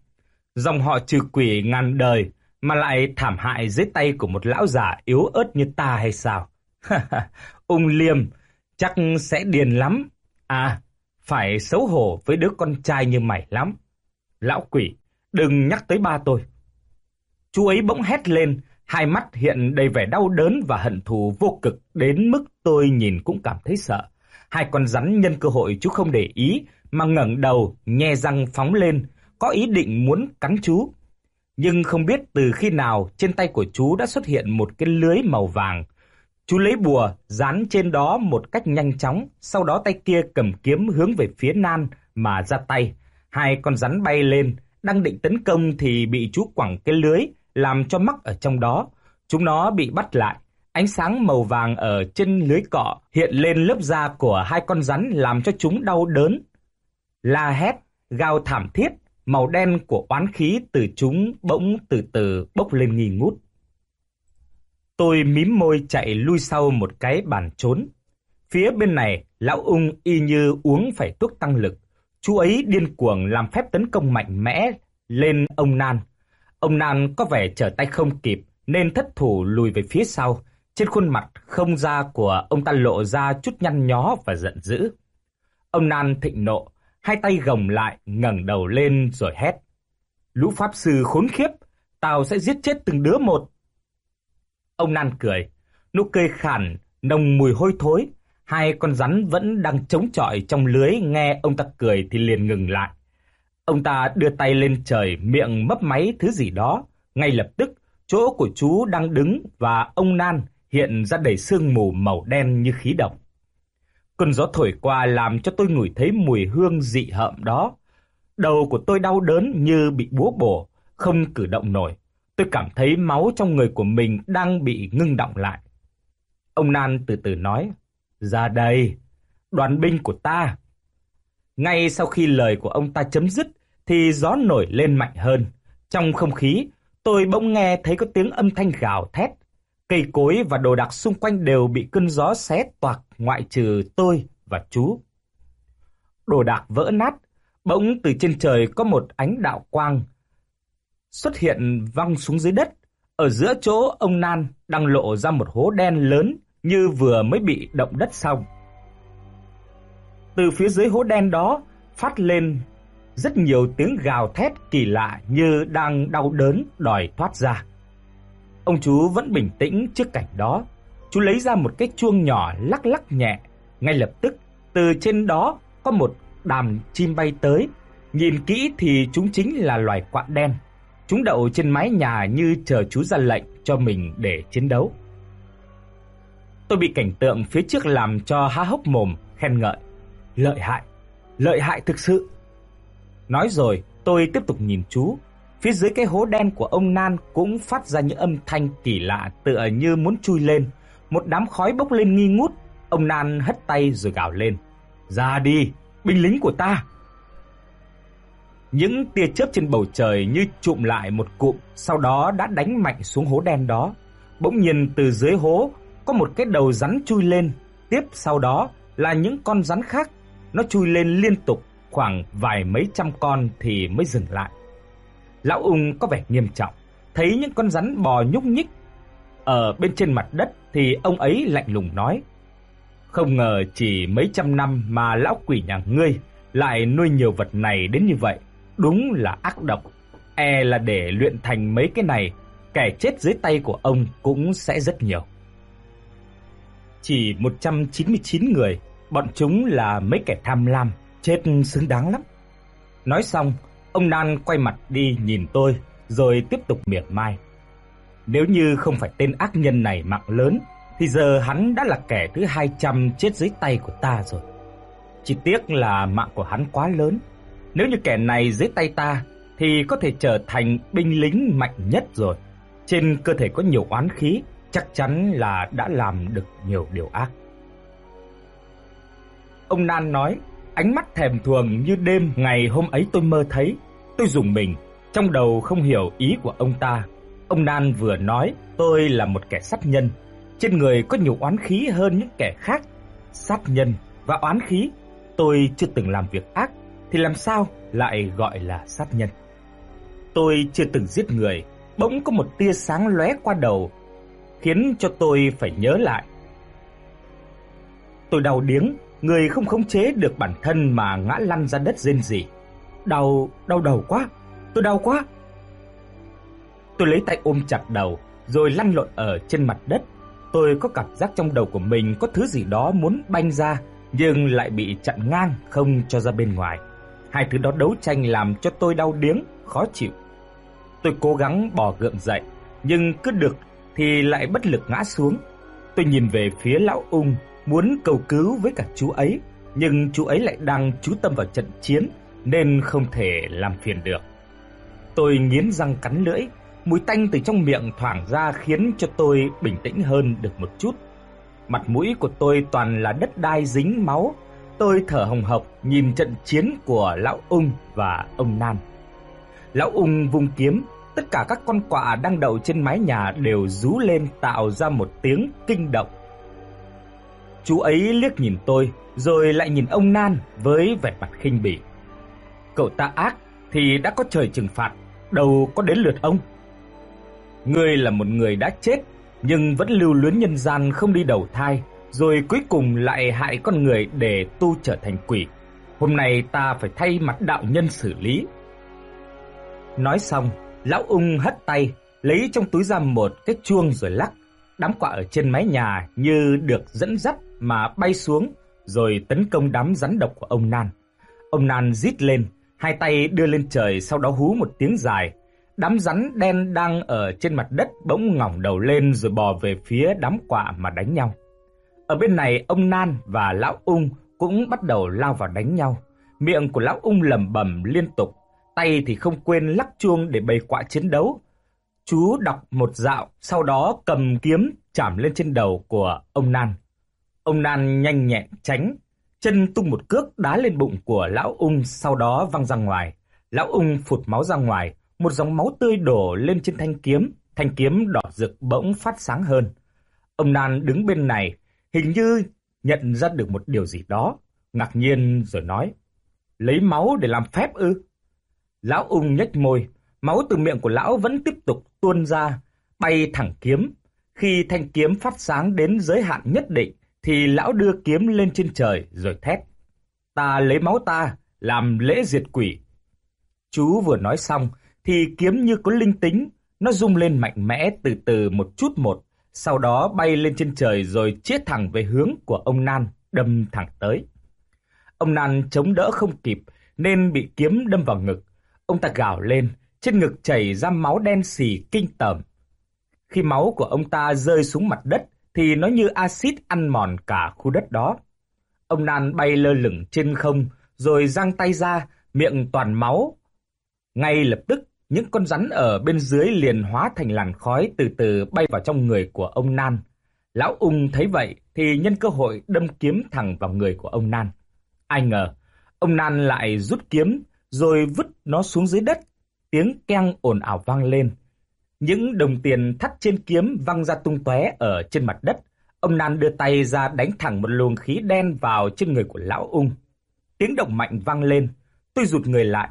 Dòng họ trừ quỷ ngàn đời mà lại thảm hại dưới tay của một lão già yếu ớt như ta hay sao? Ung Liêm chắc sẽ điên lắm. À, phải xấu hổ với đứa con trai như mày lắm. Lão quỷ, đừng nhắc tới ba tôi. Chú ấy bỗng hét lên, hai mắt hiện đầy vẻ đau đớn và hận thù vô cực đến mức tôi nhìn cũng cảm thấy sợ. Hai con rắn nhân cơ hội chú không để ý mà ngẩng đầu, nhe răng phóng lên, có ý định muốn cắn chú. Nhưng không biết từ khi nào trên tay của chú đã xuất hiện một cái lưới màu vàng. Chú lấy bùa dán trên đó một cách nhanh chóng, sau đó tay kia cầm kiếm hướng về phía Nan mà ra tay. Hai con rắn bay lên, đang định tấn công thì bị chú quẳng cái lưới, làm cho mắc ở trong đó. Chúng nó bị bắt lại. Ánh sáng màu vàng ở trên lưới cọ hiện lên lớp da của hai con rắn làm cho chúng đau đớn. La hét, gào thảm thiết, màu đen của oán khí từ chúng bỗng từ từ bốc lên nghi ngút. Tôi mím môi chạy lui sau một cái bàn trốn. Phía bên này, lão Ung y như uống phải thuốc tăng lực. Chú ấy điên cuồng làm phép tấn công mạnh mẽ lên ông Nan. Ông Nan có vẻ trở tay không kịp nên thất thủ lùi về phía sau. Trên khuôn mặt không da của ông ta lộ ra chút nhăn nhó và giận dữ. Ông Nan thịnh nộ, hai tay gồng lại, ngẩng đầu lên rồi hét: "Lũ pháp sư khốn khiếp, tao sẽ giết chết từng đứa một." Ông Nan cười, nụ cười khản, nồng mùi hôi thối. Hai con rắn vẫn đang chống chọi trong lưới, nghe ông ta cười thì liền ngừng lại. Ông ta đưa tay lên trời, miệng mấp máy thứ gì đó. Ngay lập tức, chỗ của chú đang đứng và ông Nan hiện ra đầy sương mù màu đen như khí độc. Cơn gió thổi qua làm cho tôi ngửi thấy mùi hương dị hợm đó. Đầu của tôi đau đớn như bị búa bổ, không cử động nổi. Tôi cảm thấy máu trong người của mình đang bị ngưng đọng lại. Ông Nan từ từ nói: "Ra đây, đoàn binh của ta." Ngay sau khi lời của ông ta chấm dứt thì gió nổi lên mạnh hơn. Trong không khí, tôi bỗng nghe thấy có tiếng âm thanh gào thét. Cây cối và đồ đạc xung quanh đều bị cơn gió xé toạc ngoại trừ tôi và chú. Đồ đạc vỡ nát, bỗng từ trên trời có một ánh đạo quang xuất hiện văng xuống dưới đất. Ở giữa chỗ ông Nan đang lộ ra một hố đen lớn như vừa mới bị động đất xong. Từ phía dưới hố đen đó phát lên rất nhiều tiếng gào thét kỳ lạ như đang đau đớn đòi thoát ra. Ông chú vẫn bình tĩnh trước cảnh đó. Chú lấy ra một cái chuông nhỏ lắc lắc nhẹ. Ngay lập tức, từ trên đó có một đàn chim bay tới. Nhìn kỹ thì chúng chính là loài quạ đen. Chúng đậu trên mái nhà như chờ chú ra lệnh cho mình để chiến đấu. Tôi bị cảnh tượng phía trước làm cho há hốc mồm, khen ngợi: lợi hại thực sự." Nói rồi, tôi tiếp tục nhìn chú. Phía dưới cái hố đen của ông Nan cũng phát ra những âm thanh kỳ lạ tựa như muốn chui lên. Một đám khói bốc lên nghi ngút. Ông Nan hất tay rồi gào lên: "Ra đi, binh lính của ta!" Những tia chớp trên bầu trời như chụm lại một cụm, sau đó đã đánh mạnh xuống hố đen đó. Bỗng nhiên từ dưới hố có một cái đầu rắn chui lên, tiếp sau đó là những con rắn khác. Nó chui lên liên tục khoảng vài mấy trăm con thì mới dừng lại. Lão Ung có vẻ nghiêm trọng, thấy những con rắn bò nhúc nhích ở bên trên mặt đất thì ông ấy lạnh lùng nói: "Không ngờ chỉ mấy trăm năm mà lão quỷ nhà ngươi lại nuôi nhiều vật này đến như vậy, đúng là ác độc. E là để luyện thành mấy cái này, kẻ chết dưới tay của ông cũng sẽ rất nhiều." Chỉ 199 người, bọn chúng là mấy kẻ tham lam, chết xứng đáng lắm. Nói xong, ông Nan quay mặt đi nhìn tôi, rồi tiếp tục mỉa mai: "Nếu như không phải tên ác nhân này mạng lớn, thì giờ hắn đã là kẻ thứ 200 chết dưới tay của ta rồi. Chỉ tiếc là mạng của hắn quá lớn. Nếu như kẻ này dưới tay ta, thì có thể trở thành binh lính mạnh nhất rồi. Trên cơ thể có nhiều oán khí, chắc chắn là đã làm được nhiều điều ác." Ông Nan nói, ánh mắt thèm thuồng như đêm ngày hôm ấy tôi mơ thấy. Tôi rùng mình, trong đầu không hiểu ý của ông ta. Ông Nan vừa nói tôi là một kẻ sát nhân, trên người có nhiều oán khí hơn những kẻ khác. Sát nhân và oán khí, tôi chưa từng làm việc ác, thì làm sao lại gọi là sát nhân? tôi chưa từng giết người, bỗng có một tia sáng lóe qua đầu, khiến cho tôi phải nhớ lại. Tôi đau điếng, người không khống chế được bản thân mà ngã lăn ra đất rên rỉ. Đau đầu quá, tôi đau quá. Tôi lấy tay ôm chặt đầu, rồi lăn lộn ở trên mặt đất. Tôi có cảm giác trong đầu của mình có thứ gì đó muốn banh ra, nhưng lại bị chặn ngang không cho ra bên ngoài. Hai thứ đó đấu tranh làm cho tôi đau điếng, khó chịu. Tôi cố gắng bò gượng dậy, nhưng cứ được thì lại bất lực ngã xuống. Tôi nhìn về phía lão Ung, muốn cầu cứu với cả chú ấy, nhưng chú ấy lại đang chú tâm vào trận chiến nên không thể làm phiền được. Tôi nghiến răng cắn lưỡi, mùi tanh từ trong miệng thoảng ra khiến cho tôi bình tĩnh hơn được một chút. Mặt mũi của tôi toàn là đất đai dính máu. Tôi thở hồng hộc nhìn trận chiến của lão Ung và ông Nan. Lão Ung vung kiếm, tất cả các con quạ đang đậu trên mái nhà đều rú lên tạo ra một tiếng kinh động. Chú ấy liếc nhìn tôi, rồi lại nhìn ông Nan với vẻ mặt khinh bỉ. Cậu ta ác thì đã có trời trừng phạt, đâu có đến lượt ông. Ngươi là một người đã chết, nhưng vẫn lưu luyến nhân gian không đi đầu thai, rồi cuối cùng lại hại con người để tu trở thành quỷ. Hôm nay ta phải thay mặt đạo nhân xử lý. Nói xong, lão Ung hất tay, lấy trong túi ra một cái chuông rồi lắc. Đám quạ ở trên mái nhà như được dẫn dắt mà bay xuống, rồi tấn công đám rắn độc của ông Nan. Ông Nan rít lên, hai tay đưa lên trời, sau đó hú một tiếng dài. Đám rắn đen đang ở trên mặt đất bỗng ngẩng đầu lên rồi bò về phía đám quạ mà đánh nhau. Ở bên này, ông Nan và lão Ung cũng bắt đầu lao vào đánh nhau. Miệng của lão Ung lẩm bẩm liên tục, tay thì không quên lắc chuông để bầy quạ chiến đấu. Chú đọc một dạo, sau đó cầm kiếm chảm lên trên đầu của ông Nan. Ông Nan nhanh nhẹn tránh, chân tung một cước đá lên bụng của lão Ung, sau đó văng ra ngoài. Lão Ung phụt máu ra ngoài, một dòng máu tươi đổ lên trên thanh kiếm đỏ rực bỗng phát sáng hơn. Ông Nan đứng bên này, hình như nhận ra được một điều gì đó, ngạc nhiên rồi nói: "Lấy máu để làm phép ư?" Lão Ung nhếch môi, máu từ miệng của lão vẫn tiếp tục tuôn ra, bay thẳng kiếm. Khi thanh kiếm phát sáng đến giới hạn nhất định, thì lão đưa kiếm lên trên trời rồi thét: "Ta lấy máu ta làm lễ diệt quỷ." Chú vừa nói xong thì kiếm như có linh tính, nó rung lên mạnh mẽ từ từ một chút một, sau đó bay lên trên trời rồi chĩa thẳng về hướng của ông Nan, đâm thẳng tới. Ông Nan chống đỡ không kịp nên bị kiếm đâm vào ngực. Ông ta gào lên, trên ngực chảy ra máu đen xì kinh tởm. Khi máu của ông ta rơi xuống mặt đất thì nó như axit ăn mòn cả khu đất đó. Ông Nan bay lơ lửng trên không rồi giang tay ra, miệng toàn máu. Ngay lập tức, những con rắn ở bên dưới liền hóa thành làn khói từ từ bay vào trong người của ông Nan. Lão Ung thấy vậy thì nhân cơ hội đâm kiếm thẳng vào người của ông Nan. Ai ngờ, ông Nan lại rút kiếm rồi vứt nó xuống dưới đất. Tiếng keng ồn ào vang lên. Những đồng tiền thắt trên kiếm văng ra tung tóe ở trên mặt đất. Ông Nan đưa tay ra đánh thẳng một luồng khí đen vào trên người của lão Ung. Tiếng động mạnh vang lên. Tôi rụt người lại.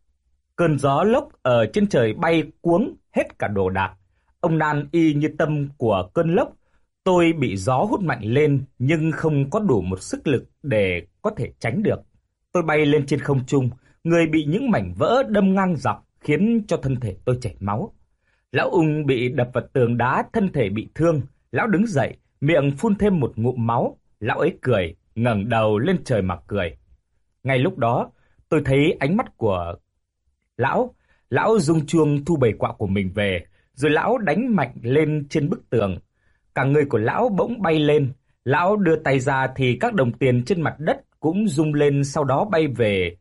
Cơn gió lốc ở trên trời bay cuống hết cả đồ đạc. Ông Nan y như tâm của cơn lốc. Tôi bị gió hút mạnh lên nhưng không có đủ một sức lực để có thể tránh được. Tôi bay lên trên không trung, người bị những mảnh vỡ đâm ngang dọc khiến cho thân thể tôi chảy máu. Lão Ung bị đập vào tường đá, thân thể bị thương. Lão đứng dậy, miệng phun thêm một ngụm máu. Lão ấy cười, ngẩng đầu lên trời mà cười. Ngay lúc đó, tôi thấy ánh mắt của lão. Lão rung chuông thu bầy quạ của mình về, rồi lão đánh mạnh lên trên bức tường. Cả người của lão bỗng bay lên. Lão đưa tay ra thì các đồng tiền trên mặt đất cũng rung lên, sau đó bay về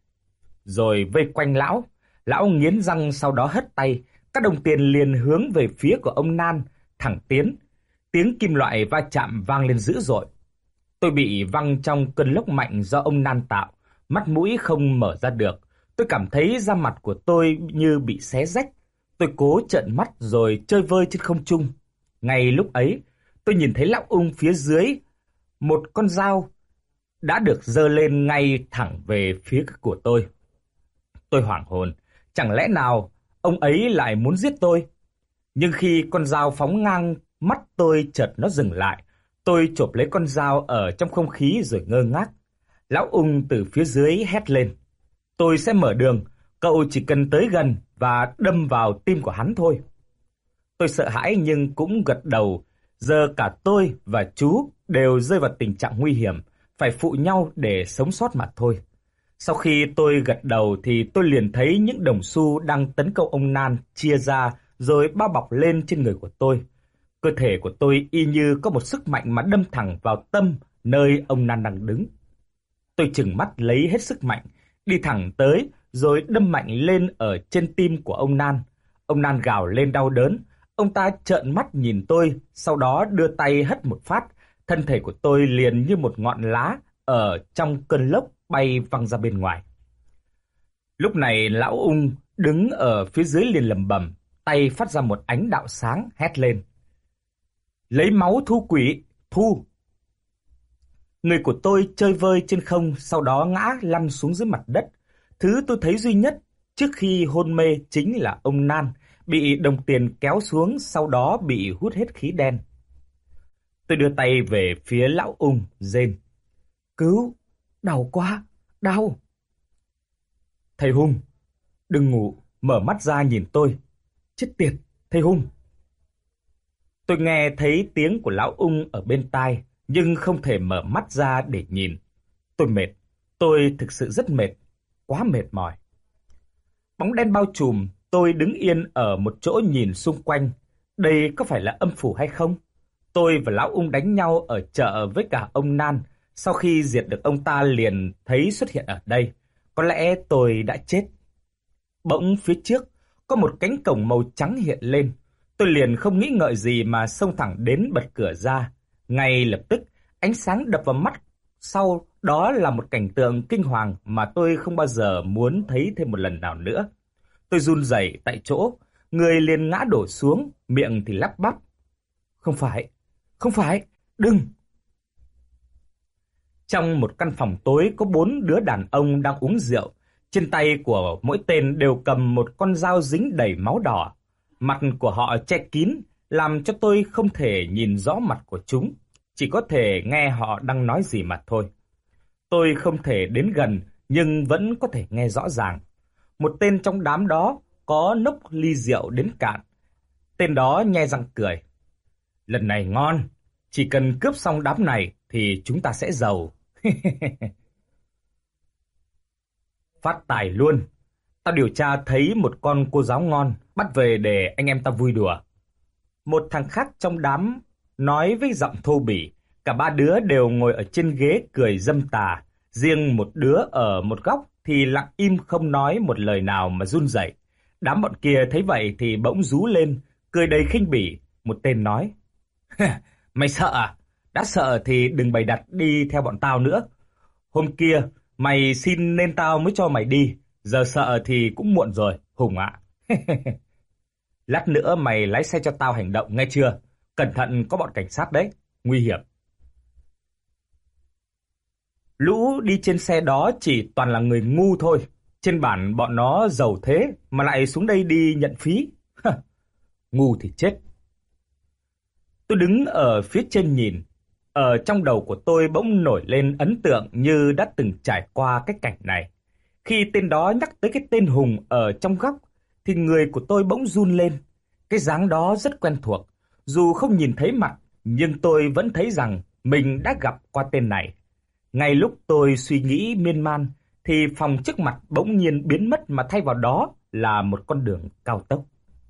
rồi vây quanh lão. Lão nghiến răng, sau đó hất tay. Các đồng tiền liền hướng về phía của ông Nan, thẳng tiến. Tiếng kim loại va chạm vang lên dữ dội. Tôi bị văng trong cơn lốc mạnh do ông Nan tạo. Mắt mũi không mở ra được. Tôi cảm thấy da mặt của tôi như bị xé rách. Tôi cố trợn mắt rồi chơi vơi trên không trung. Ngay lúc ấy, tôi nhìn thấy lão Ung phía dưới. Một con dao đã được giơ lên ngay thẳng về phía của tôi. Tôi hoảng hồn. Chẳng lẽ nào ông ấy lại muốn giết tôi. Nhưng khi con dao phóng ngang mắt tôi, chợt nó dừng lại. Tôi chộp lấy con dao ở trong không khí rồi ngơ ngác. Lão Ung từ phía dưới hét lên: "Tôi sẽ mở đường, cậu chỉ cần tới gần và đâm vào tim của hắn thôi." Tôi sợ hãi nhưng cũng gật đầu. Giờ cả tôi và chú đều rơi vào tình trạng nguy hiểm, phải phụ nhau để sống sót mà thôi. Sau khi tôi gật đầu thì tôi liền thấy những đồng xu đang tấn công ông Nan chia ra rồi bao bọc lên trên người của tôi. Cơ thể của tôi y như có một sức mạnh mà đâm thẳng vào tâm nơi ông Nan đang đứng. Tôi trừng mắt lấy hết sức mạnh, đi thẳng tới rồi đâm mạnh lên ở trên tim của ông Nan. Ông Nan gào lên đau đớn. Ông ta trợn mắt nhìn tôi, sau đó đưa tay hất một phát. Thân thể của tôi liền như một ngọn lá ở trong cơn lốc bay văng ra bên ngoài. Lúc này lão Ung đứng ở phía dưới liền lẩm bẩm, tay phát ra một ánh đạo sáng, hét lên: "Lấy máu thu quỷ, thu!" Người của tôi chơi vơi trên không, sau đó ngã lăn xuống dưới mặt đất. Thứ tôi thấy duy nhất trước khi hôn mê chính là ông Nan bị đồng tiền kéo xuống, sau đó bị hút hết khí đen. Tôi đưa tay về phía lão Ung, rên: "Cứu! Đau quá! Đau!" "Thầy Hung, đừng ngủ, mở mắt ra nhìn tôi." "Chết tiệt, thầy Hung!" Tôi nghe thấy tiếng của lão Ung ở bên tai, nhưng không thể mở mắt ra để nhìn. Tôi mệt, tôi thực sự rất mệt, quá mệt mỏi. Bóng đen bao trùm, tôi đứng yên ở một chỗ nhìn xung quanh. Đây có phải là âm phủ hay không? Tôi và lão Ung đánh nhau ở chợ với cả ông Nan. Sau khi diệt được ông ta liền thấy xuất hiện ở đây. Có lẽ tôi đã chết. Bỗng phía trước có một cánh cổng màu trắng hiện lên. Tôi liền không nghĩ ngợi gì mà xông thẳng đến bật cửa ra. Ngay lập tức, ánh sáng đập vào mắt. Sau đó là một cảnh tượng kinh hoàng mà tôi không bao giờ muốn thấy thêm một lần nào nữa. Tôi run rẩy tại chỗ, người liền ngã đổ xuống, miệng thì lắp bắp: Không phải, đừng!" Trong một căn phòng tối có 4 đứa đàn ông đang uống rượu. Trên tay của mỗi tên đều cầm một con dao dính đầy máu đỏ. Mặt của họ che kín, làm cho tôi không thể nhìn rõ mặt của chúng, chỉ có thể nghe họ đang nói gì mà thôi. Tôi không thể đến gần, nhưng vẫn có thể nghe rõ ràng. Một tên trong đám đó có nốc ly rượu đến cạn. Tên đó nhe răng cười: "Lần này ngon, chỉ cần cướp xong đám này thì chúng ta sẽ giàu." Phát tài luôn. Tao điều tra thấy một con cô giáo ngon, bắt về để anh em tao vui đùa. Một thằng khác trong đám nói với giọng thô bỉ. Cả 3 đứa đều ngồi ở trên ghế cười dâm tà. Riêng một đứa ở một góc thì lặng im không nói một lời nào mà run rẩy. Đám bọn kia thấy vậy thì bỗng rú lên, cười đầy khinh bỉ. Một tên nói: "Mày sợ à? Đã sợ thì đừng bày đặt đi theo bọn tao nữa. Hôm kia mày xin nên tao mới cho mày đi, giờ sợ thì cũng muộn rồi, Hùng ạ." "Lát nữa mày lái xe cho tao hành động nghe chưa? Cẩn thận có bọn cảnh sát đấy, nguy hiểm." Lũ đi trên xe đó chỉ toàn là người ngu thôi. Trên bản bọn nó giàu thế mà lại xuống đây đi nhận phí. Ngu thì chết. Tôi đứng ở phía trên nhìn. Ở trong đầu của tôi bỗng nổi lên ấn tượng như đã từng trải qua cái cảnh này. Khi tên đó nhắc tới cái tên Hùng ở trong góc thì người của tôi bỗng run lên. Cái dáng đó rất quen thuộc. Dù không nhìn thấy mặt, nhưng tôi vẫn thấy rằng mình đã gặp qua tên này. Ngay lúc tôi suy nghĩ miên man, thì phòng trước mặt bỗng nhiên biến mất mà thay vào đó là một con đường cao tốc.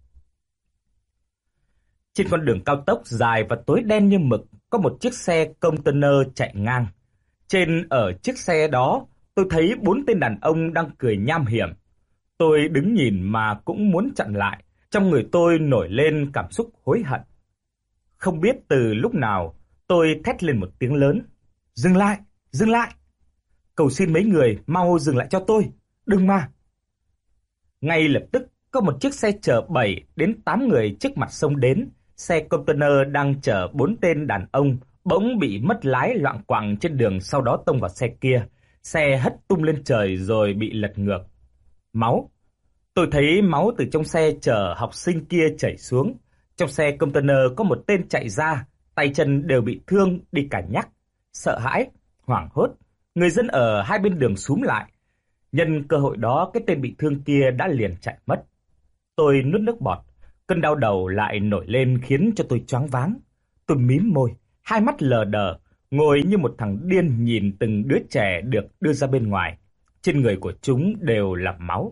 Trên con đường cao tốc dài và tối đen như mực, có một chiếc xe container chạy ngang. Trên ở chiếc xe đó, tôi thấy 4 tên đàn ông đang cười nham hiểm. Tôi đứng nhìn mà cũng muốn chặn lại. Trong người tôi nổi lên cảm xúc hối hận. Không biết từ lúc nào, tôi thét lên một tiếng lớn: "Dừng lại! Dừng lại! Cầu xin mấy người mau dừng lại cho tôi! Đừng mà!" Ngay lập tức, có một chiếc xe chở 7 đến 8 người trước mặt xông đến. Xe container đang chở 4 tên đàn ông bỗng bị mất lái loạng choạng trên đường, sau đó tông vào xe kia. Xe hất tung lên trời rồi bị lật ngược. Máu! Tôi thấy máu từ trong xe chở học sinh kia chảy xuống. Trong xe container có một tên chạy ra, tay chân đều bị thương đi cả nhắc. Sợ hãi, hoảng hốt, người dân ở hai bên đường xúm lại. Nhân cơ hội đó, cái tên bị thương kia đã liền chạy mất. Tôi nuốt nước bọt, cơn đau đầu lại nổi lên khiến cho tôi choáng váng. Tôi mím môi, hai mắt lờ đờ, ngồi như một thằng điên nhìn từng đứa trẻ được đưa ra bên ngoài. Trên người của chúng đều là máu.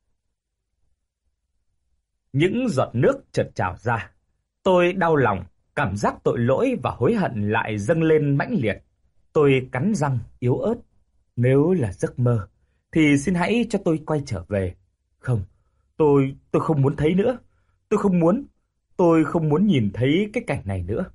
Những giọt nước chợt trào ra. Tôi đau lòng, cảm giác tội lỗi và hối hận lại dâng lên mãnh liệt. Tôi cắn răng yếu ớt. Nếu là giấc mơ, thì xin hãy cho tôi quay trở về. Không, tôi không muốn thấy nữa. Tôi không muốn nhìn thấy cái cảnh này nữa.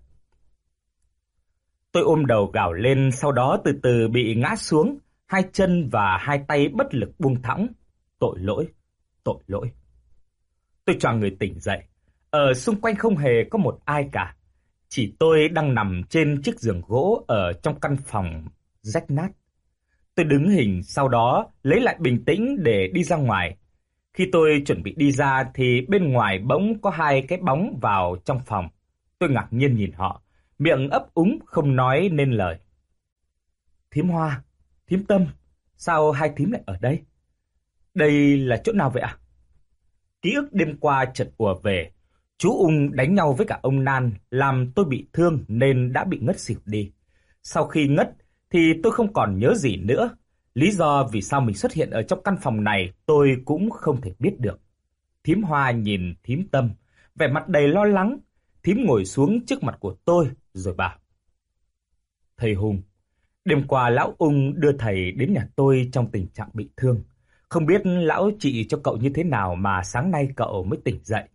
Tôi ôm đầu gào lên, sau đó từ từ bị ngã xuống, hai chân và hai tay bất lực buông thõng. Tội lỗi, tội lỗi. Tôi choàng người tỉnh dậy. Ở xung quanh không hề có một ai cả. Chỉ tôi đang nằm trên chiếc giường gỗ ở trong căn phòng rách nát. Tôi đứng hình, sau đó lấy lại bình tĩnh để đi ra ngoài. Khi tôi chuẩn bị đi ra thì bên ngoài bỗng có hai cái bóng vào trong phòng. Tôi ngạc nhiên nhìn họ, miệng ấp úng không nói nên lời. Thím Hoa, thím Tâm, sao hai thím lại ở đây? Đây là chỗ nào vậy ạ? Ký ức đêm qua chợt ùa về. Chú Ung đánh nhau với cả ông Nan, làm tôi bị thương nên đã bị ngất xỉu đi. Sau khi ngất thì tôi không còn nhớ gì nữa. Lý do vì sao mình xuất hiện ở trong căn phòng này tôi cũng không thể biết được. Thím Hoa nhìn thím Tâm, vẻ mặt đầy lo lắng. Thím ngồi xuống trước mặt của tôi rồi bảo: Thầy Hùng, đêm qua lão Ung đưa thầy đến nhà tôi trong tình trạng bị thương. Không biết lão trị cho cậu như thế nào mà sáng nay cậu mới tỉnh dậy.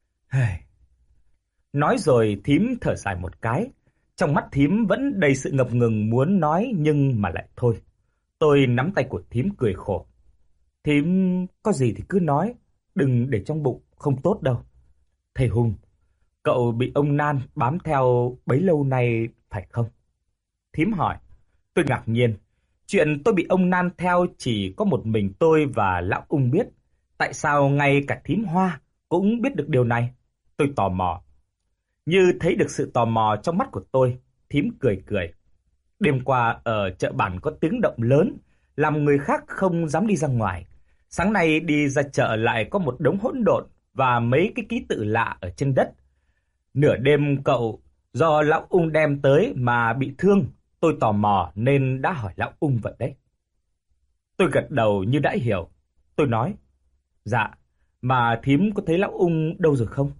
Nói rồi thím thở dài một cái. Trong mắt thím vẫn đầy sự ngập ngừng muốn nói nhưng mà lại thôi. Tôi nắm tay của thím cười khổ. Thím có gì thì cứ nói, đừng để trong bụng, không tốt đâu. Thầy Hùng, cậu bị ông Nan bám theo bấy lâu nay phải không? Thím hỏi. Tôi ngạc nhiên. Chuyện tôi bị ông Nan theo chỉ có một mình tôi và lão Ung biết. Tại sao ngay cả thím Hoa cũng biết được điều này? Tôi tò mò. Như thấy được sự tò mò trong mắt của tôi, thím cười cười. Đêm qua ở chợ bản có tiếng động lớn, làm người khác không dám đi ra ngoài. Sáng nay đi ra chợ lại có một đống hỗn độn và mấy cái ký tự lạ ở trên đất. Nửa đêm cậu do lão Ung đem tới mà bị thương, tôi tò mò nên đã hỏi lão Ung vậy đấy. Tôi gật đầu như đã hiểu. Tôi nói, dạ, mà thím có thấy lão Ung đâu rồi không?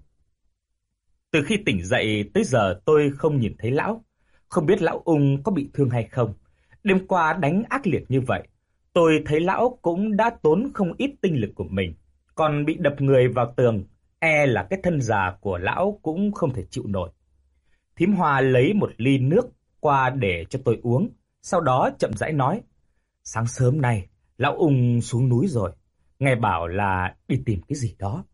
Từ khi tỉnh dậy tới giờ tôi không nhìn thấy lão. Không biết lão Ung có bị thương hay không. Đêm qua đánh ác liệt như vậy, tôi thấy lão cũng đã tốn không ít tinh lực của mình. Còn bị đập người vào tường, e là cái thân già của lão cũng không thể chịu nổi. Thím Hoa lấy một ly nước qua để cho tôi uống, sau đó chậm rãi nói, sáng sớm nay lão Ung xuống núi rồi, nghe bảo là đi tìm cái gì đó.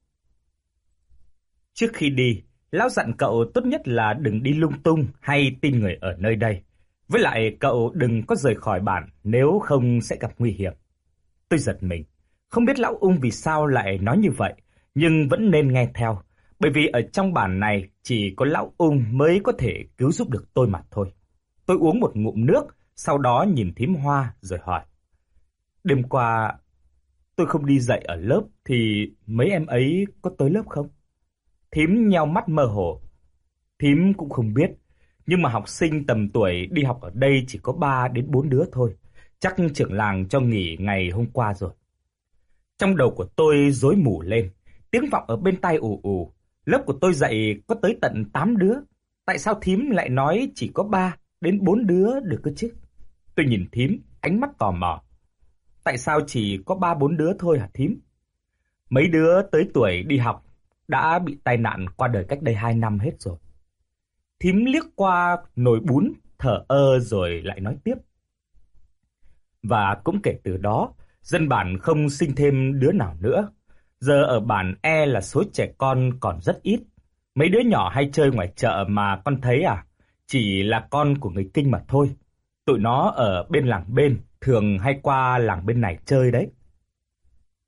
Trước khi đi, lão dặn cậu tốt nhất là đừng đi lung tung hay tin người ở nơi đây. Với lại cậu đừng có rời khỏi bản, nếu không sẽ gặp nguy hiểm. Tôi giật mình, không biết lão Ung vì sao lại nói như vậy, nhưng vẫn nên nghe theo. Bởi vì ở trong bản này chỉ có lão Ung mới có thể cứu giúp được tôi mà thôi. Tôi uống một ngụm nước, sau đó nhìn thím Hoa rồi hỏi. Đêm qua tôi không đi dạy ở lớp thì mấy em ấy có tới lớp không? Thím nheo mắt mơ hồ. Thím cũng không biết, nhưng mà học sinh tầm tuổi đi học ở đây chỉ có 3 đến 4 đứa thôi. Chắc trưởng làng cho nghỉ ngày hôm qua rồi. Trong đầu của tôi rối mù lên, tiếng vọng ở bên tai ù ù. Lớp của tôi dạy có tới tận 8 đứa. Tại sao thím lại nói chỉ có 3 đến 4 đứa được cơ chứ? Tôi nhìn thím, ánh mắt tò mò. Tại sao chỉ có 3-4 đứa thôi hả thím? Mấy đứa tới tuổi đi học đã bị tai nạn qua đời cách đây 2 năm hết rồi. Thím liếc qua nồi bún, thở ơ rồi lại nói tiếp. Và cũng kể từ đó, dân bản không sinh thêm đứa nào nữa. Giờ ở bản e là số trẻ con còn rất ít. Mấy đứa nhỏ hay chơi ngoài chợ mà con thấy à? Chỉ là con của người Kinh mà thôi. Tụi nó ở bên làng bên, thường hay qua làng bên này chơi đấy.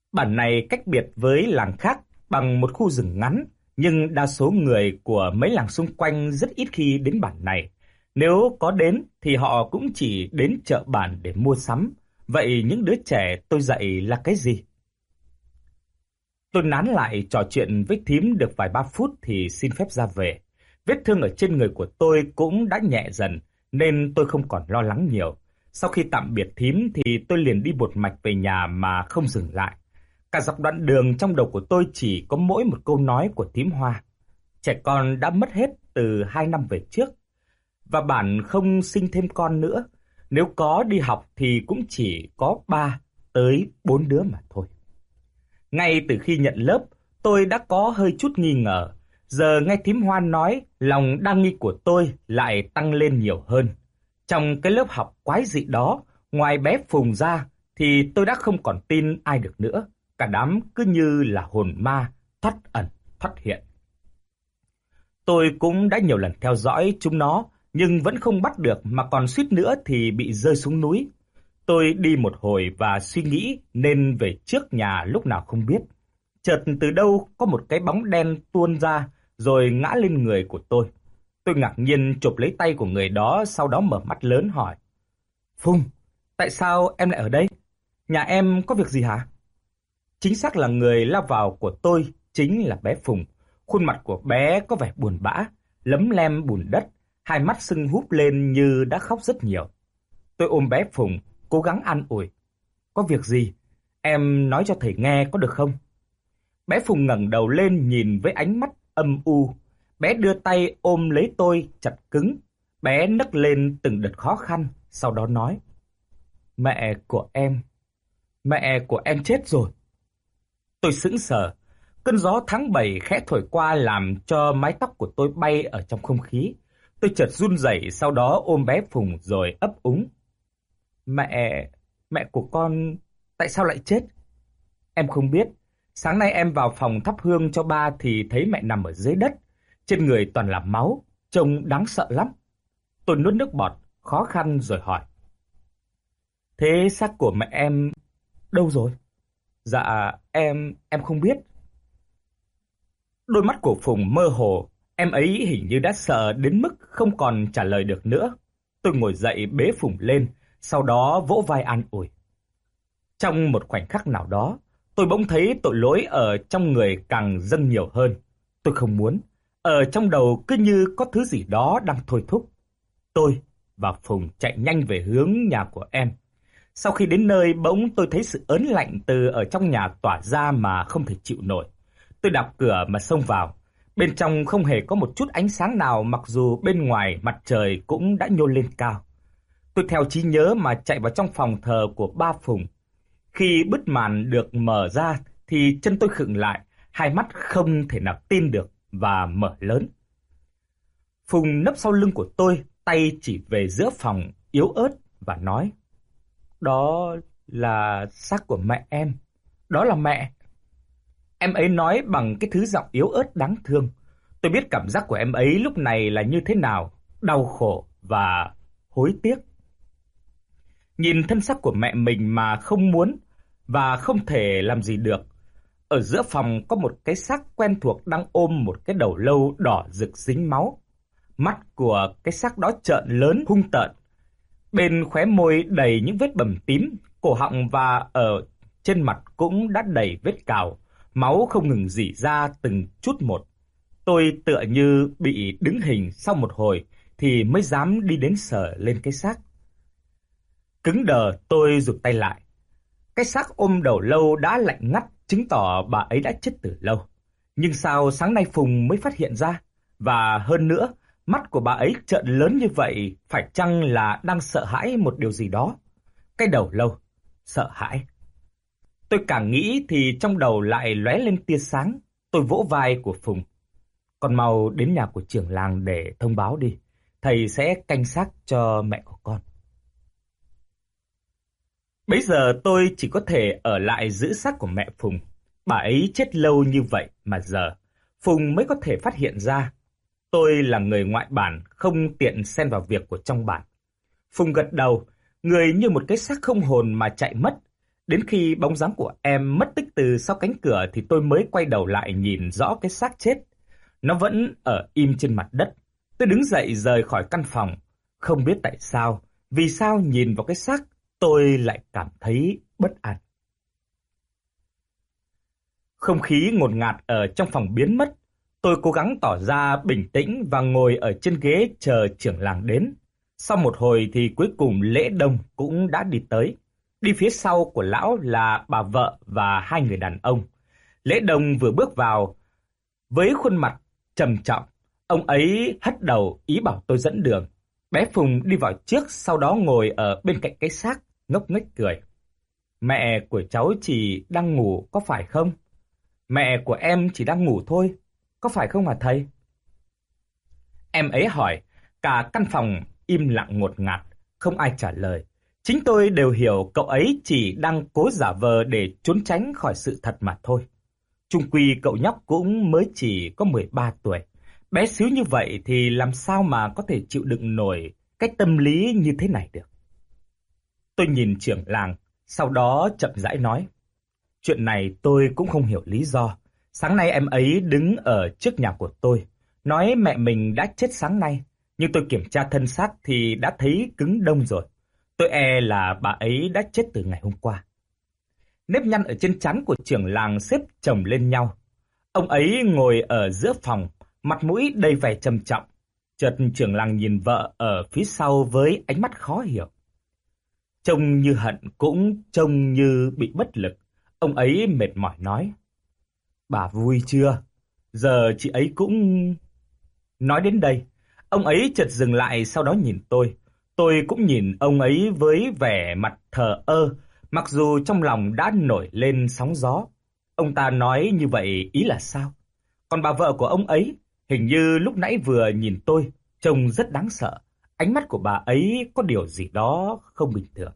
Bản này cách biệt với làng khác bằng một khu rừng ngắn, nhưng đa số người của mấy làng xung quanh rất ít khi đến bản này. Nếu có đến thì họ cũng chỉ đến chợ bản để mua sắm. Vậy những đứa trẻ tôi dạy là cái gì? Tôi nán lại trò chuyện với thím được vài ba phút thì xin phép ra về. Vết thương ở trên người của tôi cũng đã nhẹ dần nên tôi không còn lo lắng nhiều. Sau khi tạm biệt thím thì tôi liền đi một mạch về nhà mà không dừng lại. Cả dọc đoạn đường trong đầu của tôi chỉ có mỗi một câu nói của thím Hoa. Trẻ con đã mất hết từ 2 năm về trước. Và bản không sinh thêm con nữa. Nếu có đi học thì cũng chỉ có 3 tới 4 đứa mà thôi. Ngay từ khi nhận lớp, tôi đã có hơi chút nghi ngờ. Giờ nghe thím Hoa nói, lòng đa nghi của tôi lại tăng lên nhiều hơn. Trong cái lớp học quái dị đó, ngoài bé Phùng ra, thì tôi đã không còn tin ai được nữa. Cả đám cứ như là hồn ma, thoát ẩn, thoát hiện. Tôi cũng đã nhiều lần theo dõi chúng nó, nhưng vẫn không bắt được mà còn suýt nữa thì bị rơi xuống núi. Tôi đi một hồi và suy nghĩ nên về trước nhà lúc nào không biết. Chợt từ đâu có một cái bóng đen tuôn ra rồi ngã lên người của tôi. Tôi ngạc nhiên chụp lấy tay của người đó, sau đó mở mắt lớn hỏi: Phùng, tại sao em lại ở đây? Nhà em có việc gì hả? Chính xác là người lao vào của tôi chính là bé Phùng. Khuôn mặt của bé có vẻ buồn bã, lấm lem bùn đất, hai mắt sưng húp lên như đã khóc rất nhiều. Tôi ôm bé Phùng, cố gắng an ủi: Có việc gì? Em nói cho thầy nghe có được không? Bé Phùng ngẩng đầu lên nhìn với ánh mắt âm u. Bé đưa tay ôm lấy tôi chặt cứng. Bé nấc lên từng đợt khó khăn, sau đó nói: Mẹ của em chết rồi. Tôi sững sờ. Cơn gió tháng 7 khẽ thổi qua làm cho mái tóc của tôi bay ở trong không khí. Tôi chợt run rẩy, sau đó ôm bé Phùng rồi ấp úng: Mẹ của con tại sao lại chết? Em không biết. Sáng nay em vào phòng thắp hương cho ba thì thấy mẹ nằm ở dưới đất. Trên người toàn là máu, trông đáng sợ lắm. Tôi nuốt nước bọt, khó khăn rồi hỏi: Thế xác của mẹ em đâu rồi? Dạ, em không biết. Đôi mắt của Phùng mơ hồ, em ấy hình như đã sợ đến mức không còn trả lời được nữa. Tôi ngồi dậy bế Phùng lên, sau đó vỗ vai an ủi. Trong một khoảnh khắc nào đó, tôi bỗng thấy tội lỗi ở trong người càng dâng nhiều hơn. Tôi không muốn. Ở trong đầu cứ như có thứ gì đó đang thôi thúc. Tôi và Phùng chạy nhanh về hướng nhà của em. Sau khi đến nơi, bỗng tôi thấy sự ớn lạnh từ ở trong nhà tỏa ra mà không thể chịu nổi. Tôi đạp cửa mà xông vào. Bên trong không hề có một chút ánh sáng nào, mặc dù bên ngoài mặt trời cũng đã nhô lên cao. Tôi theo trí nhớ mà chạy vào trong phòng thờ của ba Phùng. Khi bức màn được mở ra thì chân tôi khựng lại, hai mắt không thể nào tin được và mở lớn. Phùng nấp sau lưng của tôi, tay chỉ về giữa phòng yếu ớt và nói: Đó là xác của mẹ em. Đó là mẹ. Em ấy nói bằng cái thứ giọng yếu ớt đáng thương. Tôi biết cảm giác của em ấy lúc này là như thế nào, đau khổ và hối tiếc. Nhìn thân xác của mẹ mình mà không muốn và không thể làm gì được. Ở giữa phòng có một cái xác quen thuộc đang ôm một cái đầu lâu đỏ rực dính máu. Mắt của cái xác đó trợn lớn hung tợn. Bên khóe môi đầy những vết bầm tím, cổ họng và ở trên mặt cũng đã đầy vết cào. Máu không ngừng rỉ ra từng chút một. Tôi tựa như bị đứng hình sau một hồi thì mới dám đi đến sờ lên cái xác. Cứng đờ tôi rụt tay lại. Cái xác ôm đầu lâu đã lạnh ngắt, chứng tỏ bà ấy đã chết từ lâu. Nhưng sao sáng nay Phùng mới phát hiện ra? Và hơn nữa, mắt của bà ấy trợn lớn như vậy, phải chăng là đang sợ hãi một điều gì đó? Cái đầu lâu, sợ hãi. Tôi càng nghĩ thì trong đầu lại lóe lên tia sáng. Tôi vỗ vai của Phùng: Con mau đến nhà của trưởng làng để thông báo đi. Thầy sẽ canh xác cho mẹ của con. Bấy giờ tôi chỉ có thể ở lại giữ xác của mẹ Phùng. Bà ấy chết lâu như vậy mà giờ Phùng mới có thể phát hiện ra. Tôi là người ngoại bản, không tiện xen vào việc của trong bản. Phùng gật đầu, người như một cái xác không hồn mà chạy mất. Đến khi bóng dáng của em mất tích từ sau cánh cửa thì tôi mới quay đầu lại nhìn rõ cái xác chết. Nó vẫn ở im trên mặt đất. Tôi đứng dậy rời khỏi căn phòng. Không biết tại sao, vì sao nhìn vào cái xác, tôi lại cảm thấy bất an. Không khí ngột ngạt ở trong phòng biến mất. Tôi cố gắng tỏ ra bình tĩnh và ngồi ở trên ghế chờ trưởng làng đến. Sau một hồi thì cuối cùng Lễ Đông cũng đã đi tới. Đi phía sau của lão là bà vợ và hai người đàn ông. Lễ Đông vừa bước vào với khuôn mặt trầm trọng. Ông ấy hất đầu ý bảo tôi dẫn đường. Bé Phùng đi vào trước, sau đó ngồi ở bên cạnh cái xác, ngốc nghếch cười. Mẹ của cháu chỉ đang ngủ, có phải không? Mẹ của em chỉ đang ngủ thôi, có phải không hả thầy? Em ấy hỏi, cả căn phòng im lặng ngột ngạt, không ai trả lời. Chính tôi đều hiểu cậu ấy chỉ đang cố giả vờ để trốn tránh khỏi sự thật mà thôi. Chung quy cậu nhóc cũng mới chỉ có 13 tuổi. Bé xíu như vậy thì làm sao mà có thể chịu đựng nổi cái tâm lý như thế này được. Tôi nhìn trưởng làng, sau đó chậm rãi nói. Chuyện này tôi cũng không hiểu lý do. Sáng nay em ấy đứng ở trước nhà của tôi, nói mẹ mình đã chết sáng nay. Nhưng tôi kiểm tra thân xác thì đã thấy cứng đông rồi. Tôi e là bà ấy đã chết từ ngày hôm qua. Nếp nhăn ở trên trán của trưởng làng xếp chồng lên nhau. Ông ấy ngồi ở giữa phòng, mặt mũi đầy vẻ trầm trọng. Chợt trưởng làng nhìn vợ ở phía sau với ánh mắt khó hiểu. Trông như hận cũng trông như bị bất lực. Ông ấy mệt mỏi nói. Bà vui chưa? Giờ chị ấy cũng... Nói đến đây, ông ấy chợt dừng lại, sau đó nhìn tôi. Tôi cũng nhìn ông ấy với vẻ mặt thờ ơ, mặc dù trong lòng đã nổi lên sóng gió. Ông ta nói như vậy ý là sao? Còn bà vợ của ông ấy, hình như lúc nãy vừa nhìn tôi, trông rất đáng sợ. Ánh mắt của bà ấy có điều gì đó không bình thường.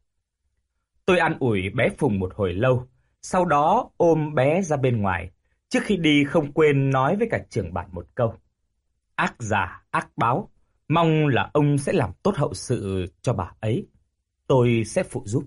Tôi an ủi bé Phùng một hồi lâu, sau đó ôm bé ra bên ngoài. Trước khi đi không quên nói với cả trưởng bản một câu. Ác giả, ác báo, mong là ông sẽ làm tốt hậu sự cho bà ấy. Tôi sẽ phụ giúp.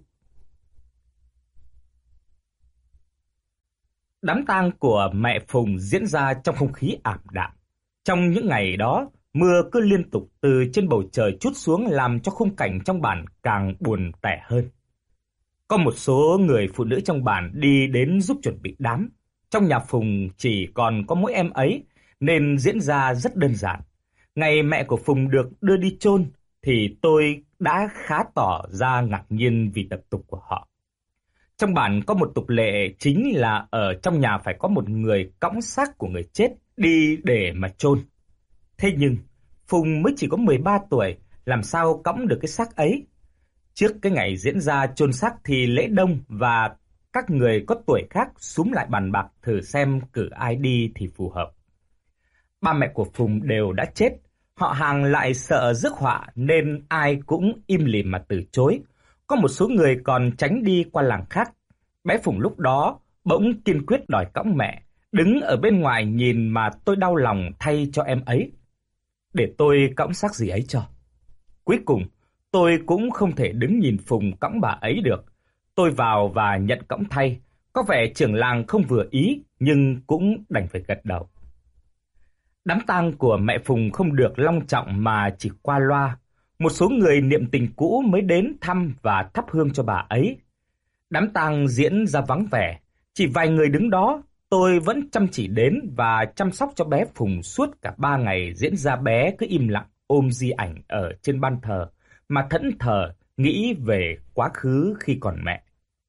Đám tang của mẹ Phùng diễn ra trong không khí ảm đạm. Trong những ngày đó, mưa cứ liên tục từ trên bầu trời trút xuống làm cho khung cảnh trong bản càng buồn tẻ hơn. Có một số người phụ nữ trong bản đi đến giúp chuẩn bị đám. Trong nhà Phùng chỉ còn có mỗi em ấy, nên diễn ra rất đơn giản. Ngày mẹ của Phùng được đưa đi chôn thì tôi đã khá tỏ ra ngạc nhiên vì tập tục của họ. Trong bản có một tục lệ chính là ở trong nhà phải có một người cõng xác của người chết đi để mà chôn. Thế nhưng Phùng mới chỉ có 13 tuổi, làm sao cõng được cái xác ấy? Trước cái ngày diễn ra chôn xác thì Lễ Đông và các người có tuổi khác xúm lại bàn bạc thử xem cử ai đi thì phù hợp. Ba mẹ của Phùng đều đã chết, họ hàng lại sợ rước họa nên ai cũng im lìm mà từ chối. Có một số người còn tránh đi qua làng khác. Bé Phùng lúc đó bỗng kiên quyết đòi cõng mẹ, đứng ở bên ngoài nhìn mà tôi đau lòng thay cho em ấy. Để tôi cõng xác gì ấy cho. Cuối cùng, tôi cũng không thể đứng nhìn Phùng cõng bà ấy được. Tôi vào và nhận cõng thay. Có vẻ trưởng làng không vừa ý, nhưng cũng đành phải gật đầu. Đám tang của mẹ Phùng không được long trọng mà chỉ qua loa. Một số người niệm tình cũ mới đến thăm và thắp hương cho bà ấy. Đám tang diễn ra vắng vẻ. Chỉ vài người đứng đó, tôi vẫn chăm chỉ đến và chăm sóc cho bé Phùng suốt cả 3 ngày diễn ra. Bé cứ im lặng ôm di ảnh ở trên ban thờ mà thẫn thờ nghĩ về quá khứ khi còn mẹ.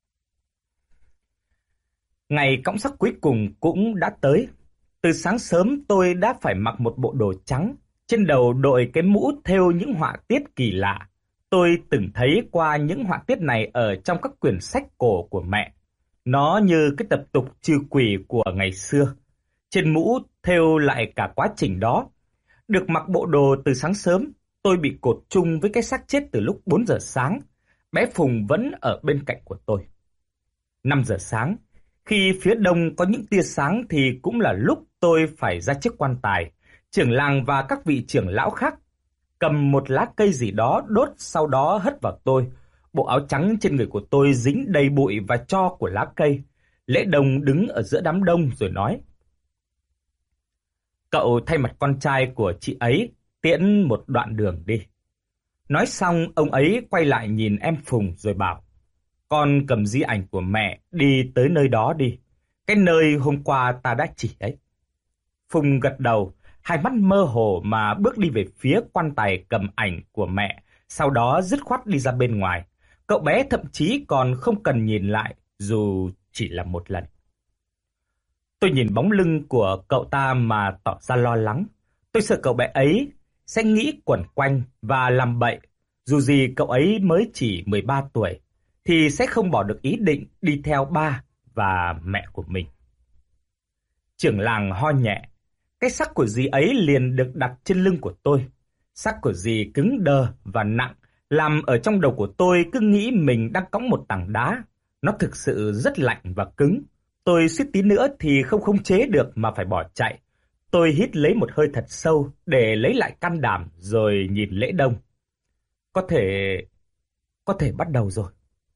Ngày cõng xác cuối cùng cũng đã tới. Từ sáng sớm tôi đã phải mặc một bộ đồ trắng, trên đầu đội cái mũ thêu những họa tiết kỳ lạ. Tôi từng thấy qua những họa tiết này ở trong các quyển sách cổ của mẹ. Nó như cái tập tục trừ quỷ của ngày xưa. Trên mũ thêu lại cả quá trình đó. Được mặc bộ đồ từ sáng sớm, tôi bị cột chung với cái xác chết từ lúc 4 giờ sáng. Bé Phùng vẫn ở bên cạnh của tôi. 5 giờ sáng, khi phía đông có những tia sáng thì cũng là lúc tôi phải ra chiếc quan tài. Trưởng làng và các vị trưởng lão khác cầm một lá cây gì đó đốt, sau đó hất vào tôi. Bộ áo trắng trên người của tôi dính đầy bụi và tro của lá cây. Lễ Đông đứng ở giữa đám đông rồi nói: "Cậu thay mặt con trai của chị ấy tiễn một đoạn đường đi." Nói xong, ông ấy quay lại nhìn em Phùng rồi bảo: "Con cầm di ảnh của mẹ đi tới nơi đó đi, cái nơi hôm qua ta đã chỉ ấy." Phùng gật đầu, hai mắt mơ hồ mà bước đi về phía quan tài cầm ảnh của mẹ, sau đó dứt khoát đi ra bên ngoài. Cậu bé thậm chí còn không cần nhìn lại, dù chỉ là một lần. Tôi nhìn bóng lưng của cậu ta mà tỏ ra lo lắng. Tôi sợ cậu bé ấy sẽ nghĩ quẩn quanh và làm bậy. Dù gì cậu ấy mới chỉ 13 tuổi, thì sẽ không bỏ được ý định đi theo ba và mẹ của mình. Trưởng làng ho nhẹ. Cái xác của dì ấy liền được đặt trên lưng của tôi. Xác của dì cứng đơ và nặng, làm ở trong đầu của tôi cứ nghĩ mình đang cõng một tảng đá. Nó thực sự rất lạnh và cứng. Tôi suýt tí nữa thì không khống chế được mà phải bỏ chạy. Tôi hít lấy một hơi thật sâu để lấy lại can đảm rồi nhìn Lễ Đông. Có thể bắt đầu rồi.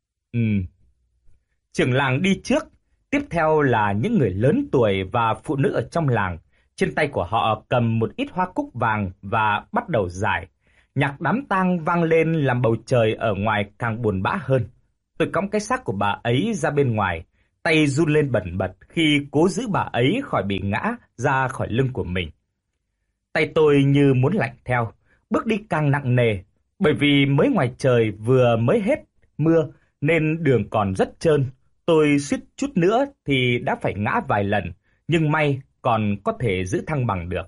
Trưởng làng đi trước, tiếp theo là những người lớn tuổi và phụ nữ ở trong làng. Trên tay của họ cầm một ít hoa cúc vàng và bắt đầu rải. Nhạc đám tang vang lên làm bầu trời ở ngoài càng buồn bã hơn. Tôi cõng cái xác của bà ấy ra bên ngoài, tay run lên bần bật khi cố giữ bà ấy khỏi bị ngã ra khỏi lưng của mình. Tay tôi như muốn lạnh theo, bước đi càng nặng nề, bởi vì mới ngoài trời vừa mới hết mưa nên đường còn rất trơn. Tôi suýt chút nữa thì đã phải ngã vài lần, nhưng may còn có thể giữ thăng bằng được.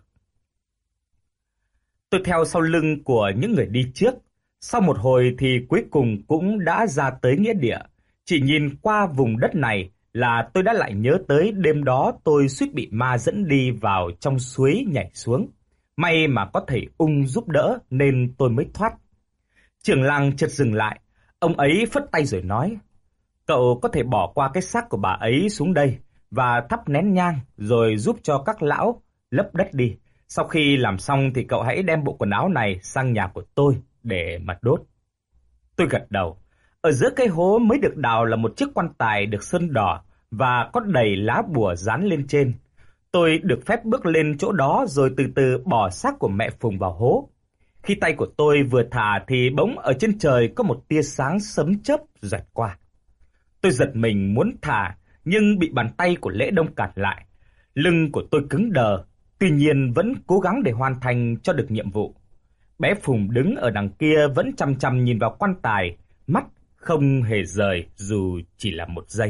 Tôi theo sau lưng của những người đi trước. Sau một hồi thì cuối cùng cũng đã ra tới nghĩa địa. Chỉ nhìn qua vùng đất này là tôi đã lại nhớ tới đêm đó tôi suýt bị ma dẫn đi vào trong suối nhảy xuống. May mà có thầy Ung giúp đỡ nên tôi mới thoát. Trưởng làng chợt dừng lại. Ông ấy phất tay rồi nói: "Cậu có thể bỏ qua cái xác của bà ấy xuống đây và thắp nén nhang rồi giúp cho các lão lấp đất đi. Sau khi làm xong thì cậu hãy đem bộ quần áo này sang nhà của tôi để mà đốt." Tôi gật đầu. Ở giữa cái hố mới được đào là một chiếc quan tài được sơn đỏ và có đầy lá bùa dán lên trên. Tôi được phép bước lên chỗ đó rồi từ từ bỏ xác của mẹ Phùng vào hố. Khi tay của tôi vừa thả thì bỗng ở trên trời có một tia sáng sấm chớp giật qua. Tôi giật mình muốn thả, nhưng bị bàn tay của Lễ Đông cản lại. Lưng của tôi cứng đờ, tuy nhiên vẫn cố gắng để hoàn thành cho được nhiệm vụ. Bé Phùng đứng ở đằng kia vẫn chằm chằm nhìn vào quan tài, mắt không hề rời dù chỉ là một giây.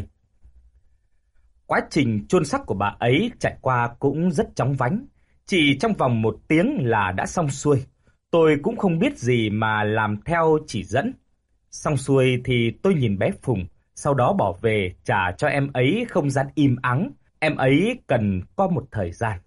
Quá trình chôn xác của bà ấy trải qua cũng rất chóng vánh. Chỉ trong vòng 1 tiếng là đã xong xuôi. Tôi cũng không biết gì mà làm theo chỉ dẫn. Xong xuôi thì tôi nhìn bé Phùng, sau đó bỏ về trả cho em ấy không gian im ắng. Em ấy cần có một thời gian.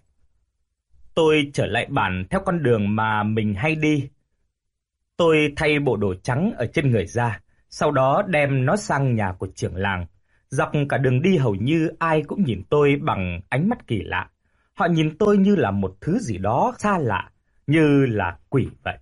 Tôi trở lại bản theo con đường mà mình hay đi. Tôi thay bộ đồ trắng ở trên người ra, sau đó đem nó sang nhà của trưởng làng. Dọc cả đường đi hầu như ai cũng nhìn tôi bằng ánh mắt kỳ lạ. Họ nhìn tôi như là một thứ gì đó xa lạ, như là quỷ vậy.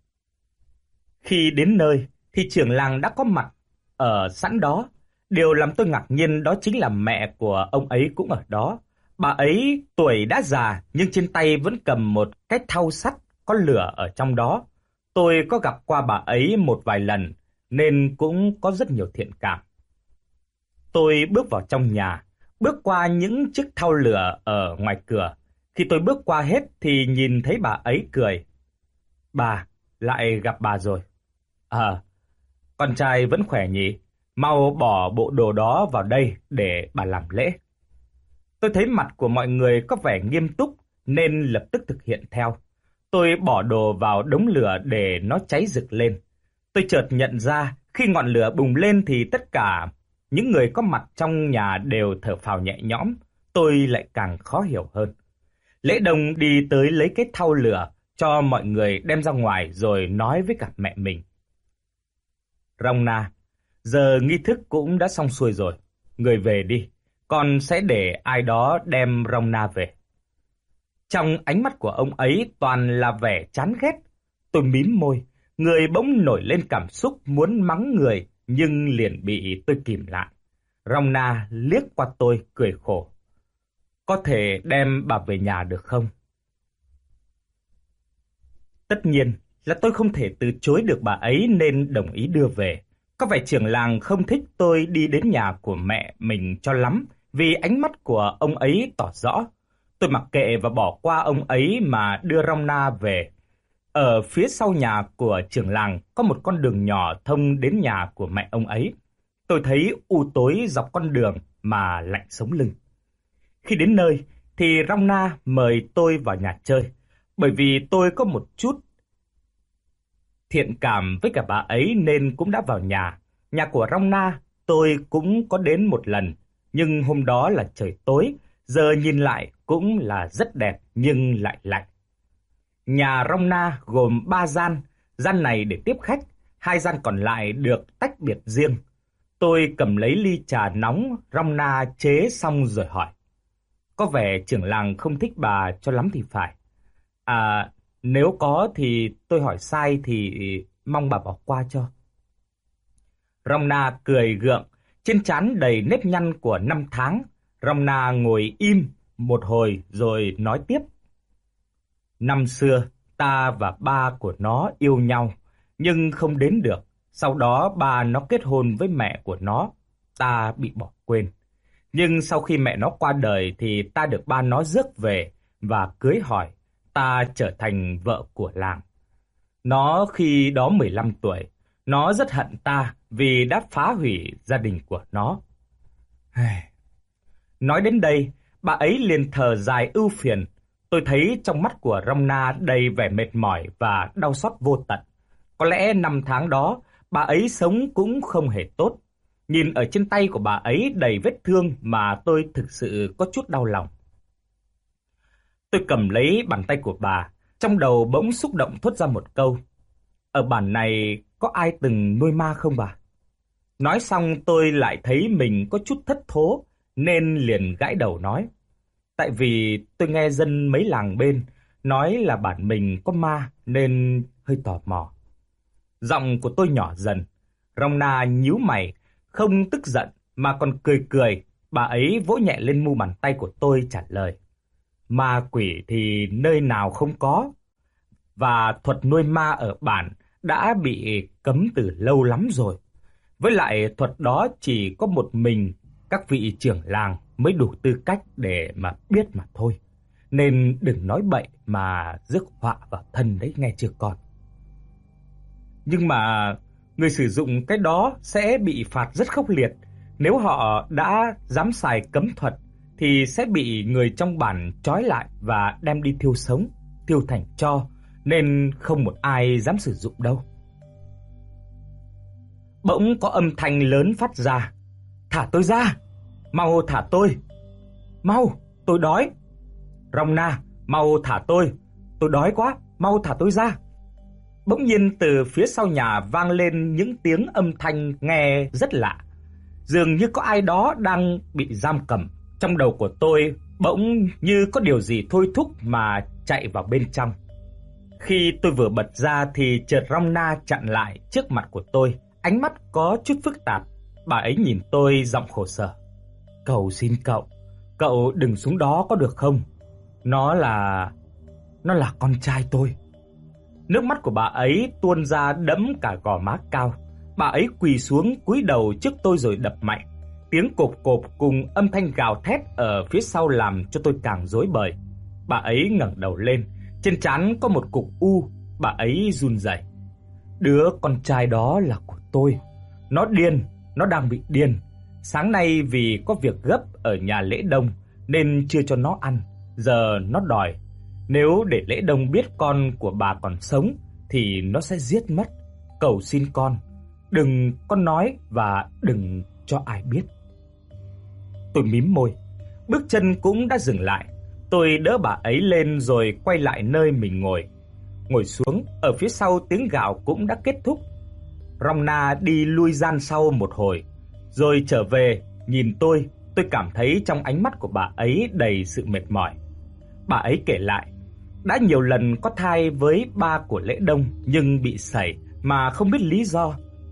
Khi đến nơi thì trưởng làng đã có mặt ở sẵn đó. Điều làm tôi ngạc nhiên đó chính là mẹ của ông ấy cũng ở đó. Bà ấy tuổi đã già nhưng trên tay vẫn cầm một cái thau sắt có lửa ở trong đó. Tôi có gặp qua bà ấy một vài lần nên cũng có rất nhiều thiện cảm. Tôi bước vào trong nhà, bước qua những chiếc thau lửa ở ngoài cửa. Khi tôi bước qua hết thì nhìn thấy bà ấy cười. "Bà, lại gặp bà rồi." Con trai vẫn khỏe nhỉ? Mau bỏ bộ đồ đó vào đây để bà làm lễ." Tôi thấy mặt của mọi người có vẻ nghiêm túc nên lập tức thực hiện theo. Tôi bỏ đồ vào đống lửa để nó cháy rực lên. Tôi chợt nhận ra khi ngọn lửa bùng lên thì tất cả những người có mặt trong nhà đều thở phào nhẹ nhõm. Tôi lại càng khó hiểu hơn. Lễ Đông đi tới lấy cái thau lửa cho mọi người đem ra ngoài rồi nói với cả mẹ mình: "Rong Na, giờ nghi thức cũng đã xong xuôi rồi. Người về đi, con sẽ để ai đó đem Rong Na về." Trong ánh mắt của ông ấy toàn là vẻ chán ghét. Tôi mím môi, người bỗng nổi lên cảm xúc muốn mắng người, nhưng liền bị tôi kìm lại. Rona liếc qua tôi cười khổ. Có thể đem bà về nhà được không? Tất nhiên là tôi không thể từ chối được bà ấy nên đồng ý đưa về. Có vẻ trưởng làng không thích tôi đi đến nhà của mẹ mình cho lắm, vì ánh mắt của ông ấy tỏ rõ. Tôi mặc kệ và bỏ qua ông ấy mà đưa Rona về. Ở phía sau nhà của trưởng làng có một con đường nhỏ thông đến nhà của mẹ ông ấy. Tôi thấy u tối dọc con đường mà lạnh sống lưng. Khi đến nơi thì Rona mời tôi vào nhà chơi, bởi vì tôi có một chút thiện cảm với cả bà ấy nên cũng đã vào nhà. Nhà của Rona tôi cũng có đến một lần, nhưng hôm đó là trời tối, giờ nhìn lại cũng là rất đẹp nhưng lại lạnh. Nhà Rona gồm 3 gian, gian này để tiếp khách, 2 gian còn lại được tách biệt riêng. Tôi cầm lấy ly trà nóng Rona chế xong rồi hỏi. Có vẻ trưởng làng không thích bà cho lắm thì phải. À, nếu có thì tôi hỏi sai thì mong bà bỏ qua cho. Rona cười gượng, trên trán đầy nếp nhăn của 5 tháng. Rona ngồi im một hồi rồi nói tiếp. Năm xưa, ta và ba của nó yêu nhau, nhưng không đến được. Sau đó ba nó kết hôn với mẹ của nó, ta bị bỏ quên. Nhưng sau khi mẹ nó qua đời thì ta được ba nó rước về và cưới hỏi, ta trở thành vợ của làng. Nó khi đó 15 tuổi, nó rất hận ta vì đã phá hủy gia đình của nó. Nói đến đây, bà ấy liền thở dài ưu phiền. Tôi thấy trong mắt của Rona đầy vẻ mệt mỏi và đau xót vô tận. Có lẽ 5 tháng đó, bà ấy sống cũng không hề tốt. Nhìn ở trên tay của bà ấy đầy vết thương mà tôi thực sự có chút đau lòng. Tôi cầm lấy bàn tay của bà, trong đầu bỗng xúc động thốt ra một câu. Ở bản này có ai từng nuôi ma không bà? Nói xong tôi lại thấy mình có chút thất thố, nên liền gãi đầu nói. Tại vì tôi nghe dân mấy làng bên nói là bản mình có ma nên hơi tò mò. Giọng của tôi nhỏ dần. Rona nhíu mày, không tức giận mà còn cười cười. Bà ấy vỗ nhẹ lên mu bàn tay của tôi trả lời. Ma quỷ thì nơi nào không có. Và thuật nuôi ma ở bản đã bị cấm từ lâu lắm rồi. Với lại thuật đó chỉ có một mình các vị trưởng làng mới đủ tư cách để mà biết mà thôi. Nên đừng nói bậy mà rước họa vào thân đấy nghe chưa con. Nhưng mà người sử dụng cái đó sẽ bị phạt rất khốc liệt. Nếu họ đã dám xài cấm thuật thì sẽ bị người trong bản trói lại và đem đi thiêu sống, thiêu thành tro, nên không một ai dám sử dụng đâu. Bỗng có âm thanh lớn phát ra. Thả tôi ra! Mau thả tôi! Mau! Tôi đói! Rona, mau thả tôi! Tôi đói quá! Mau thả tôi ra! Bỗng nhiên từ phía sau nhà vang lên những tiếng âm thanh nghe rất lạ. Dường như có ai đó đang bị giam cầm. Trong đầu của tôi bỗng như có điều gì thôi thúc mà chạy vào bên trong. Khi tôi vừa bật ra thì chợt Rona chặn lại trước mặt của tôi. Ánh mắt có chút phức tạp. Bà ấy nhìn tôi giọng khổ sở. Cầu xin cậu đừng xuống đó có được không? Nó là con trai tôi. Nước mắt của bà ấy tuôn ra đẫm cả gò má cao. Bà ấy quỳ xuống cúi đầu trước tôi rồi đập mạnh. Tiếng cộp cộp cùng âm thanh gào thét ở phía sau làm cho tôi càng rối bời. Bà ấy ngẩng đầu lên, trên trán có một cục u. Bà ấy run rẩy. Đứa con trai đó là của tôi. Nó điên, nó đang bị điên. Sáng nay vì có việc gấp ở nhà lễ đông nên chưa cho nó ăn. Giờ nó đòi. Nếu để lễ đông biết con của bà còn sống thì nó sẽ giết mất. Cầu xin con, đừng con nói và đừng cho ai biết. Tôi mím môi. Bước chân cũng đã dừng lại. Tôi đỡ bà ấy lên rồi quay lại nơi mình ngồi. Ngồi xuống, ở phía sau tiếng gào cũng đã kết thúc. Rona đi lui gian sau một hồi, rồi trở về nhìn tôi cảm thấy trong ánh mắt của bà ấy đầy sự mệt mỏi. Bà ấy kể lại, đã nhiều lần có thai với ba của lễ đông nhưng bị sẩy mà không biết lý do.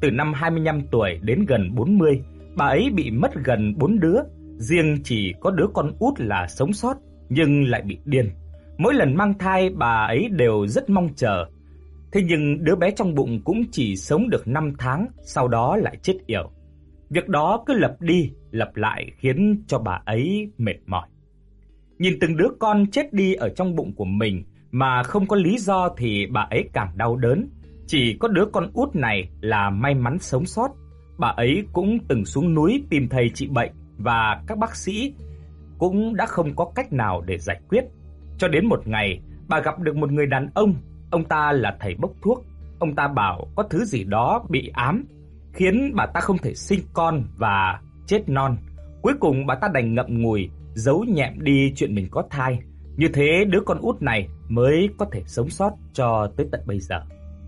Từ năm 25 tuổi đến gần 40, bà ấy bị mất gần 4 đứa, riêng chỉ có đứa con út là sống sót nhưng lại bị điên. Mỗi lần mang thai bà ấy đều rất mong chờ. Thế nhưng đứa bé trong bụng cũng chỉ sống được 5 tháng, sau đó lại chết yểu. Việc đó cứ lặp đi lặp lại khiến cho bà ấy mệt mỏi. Nhìn từng đứa con chết đi ở trong bụng của mình mà không có lý do thì bà ấy càng đau đớn. Chỉ có đứa con út này là may mắn sống sót. Bà ấy cũng từng xuống núi tìm thầy trị bệnh và các bác sĩ cũng đã không có cách nào để giải quyết. Cho đến một ngày, bà gặp được một người đàn ông ta là thầy bốc thuốc. Ông ta bảo có thứ gì đó bị ám, khiến bà ta không thể sinh con và chết non. Cuối cùng bà ta đành ngậm ngùi, giấu nhẹm đi chuyện mình có thai. Như thế đứa con út này mới có thể sống sót cho tới tận bây giờ.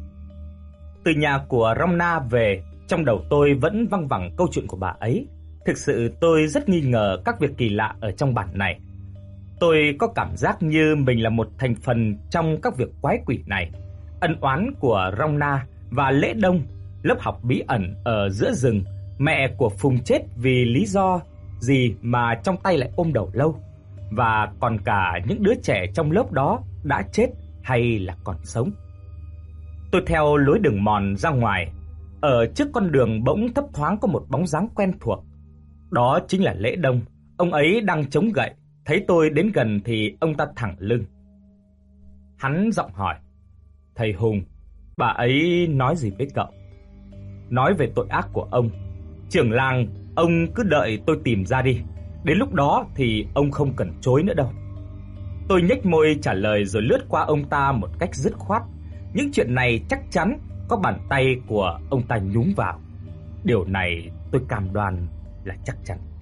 Từ nhà của Rona về, trong đầu tôi vẫn văng vẳng câu chuyện của bà ấy. Thực sự tôi rất nghi ngờ các việc kỳ lạ ở trong bản này. Tôi có cảm giác như mình là một thành phần trong các việc quái quỷ này. Ân oán của Rona và Lễ Đông, lớp học bí ẩn ở giữa rừng, mẹ của Phùng chết vì lý do gì mà trong tay lại ôm đầu lâu, và còn cả những đứa trẻ trong lớp đó đã chết hay là còn sống. Tôi theo lối đường mòn ra ngoài. Ở trước con đường bỗng thấp thoáng có một bóng dáng quen thuộc. Đó chính là Lễ Đông. Ông ấy đang chống gậy. Thấy tôi đến gần thì ông ta thẳng lưng. Hắn giọng hỏi: "Thầy Hùng, bà ấy nói gì với cậu?" "Nói về tội ác của ông. Trưởng làng, ông cứ đợi tôi tìm ra đi. Đến lúc đó thì ông không cần chối nữa đâu." Tôi nhếch môi trả lời rồi lướt qua ông ta một cách dứt khoát. Những chuyện này chắc chắn có bàn tay của ông ta nhúng vào. Điều này tôi cam đoan là chắc chắn.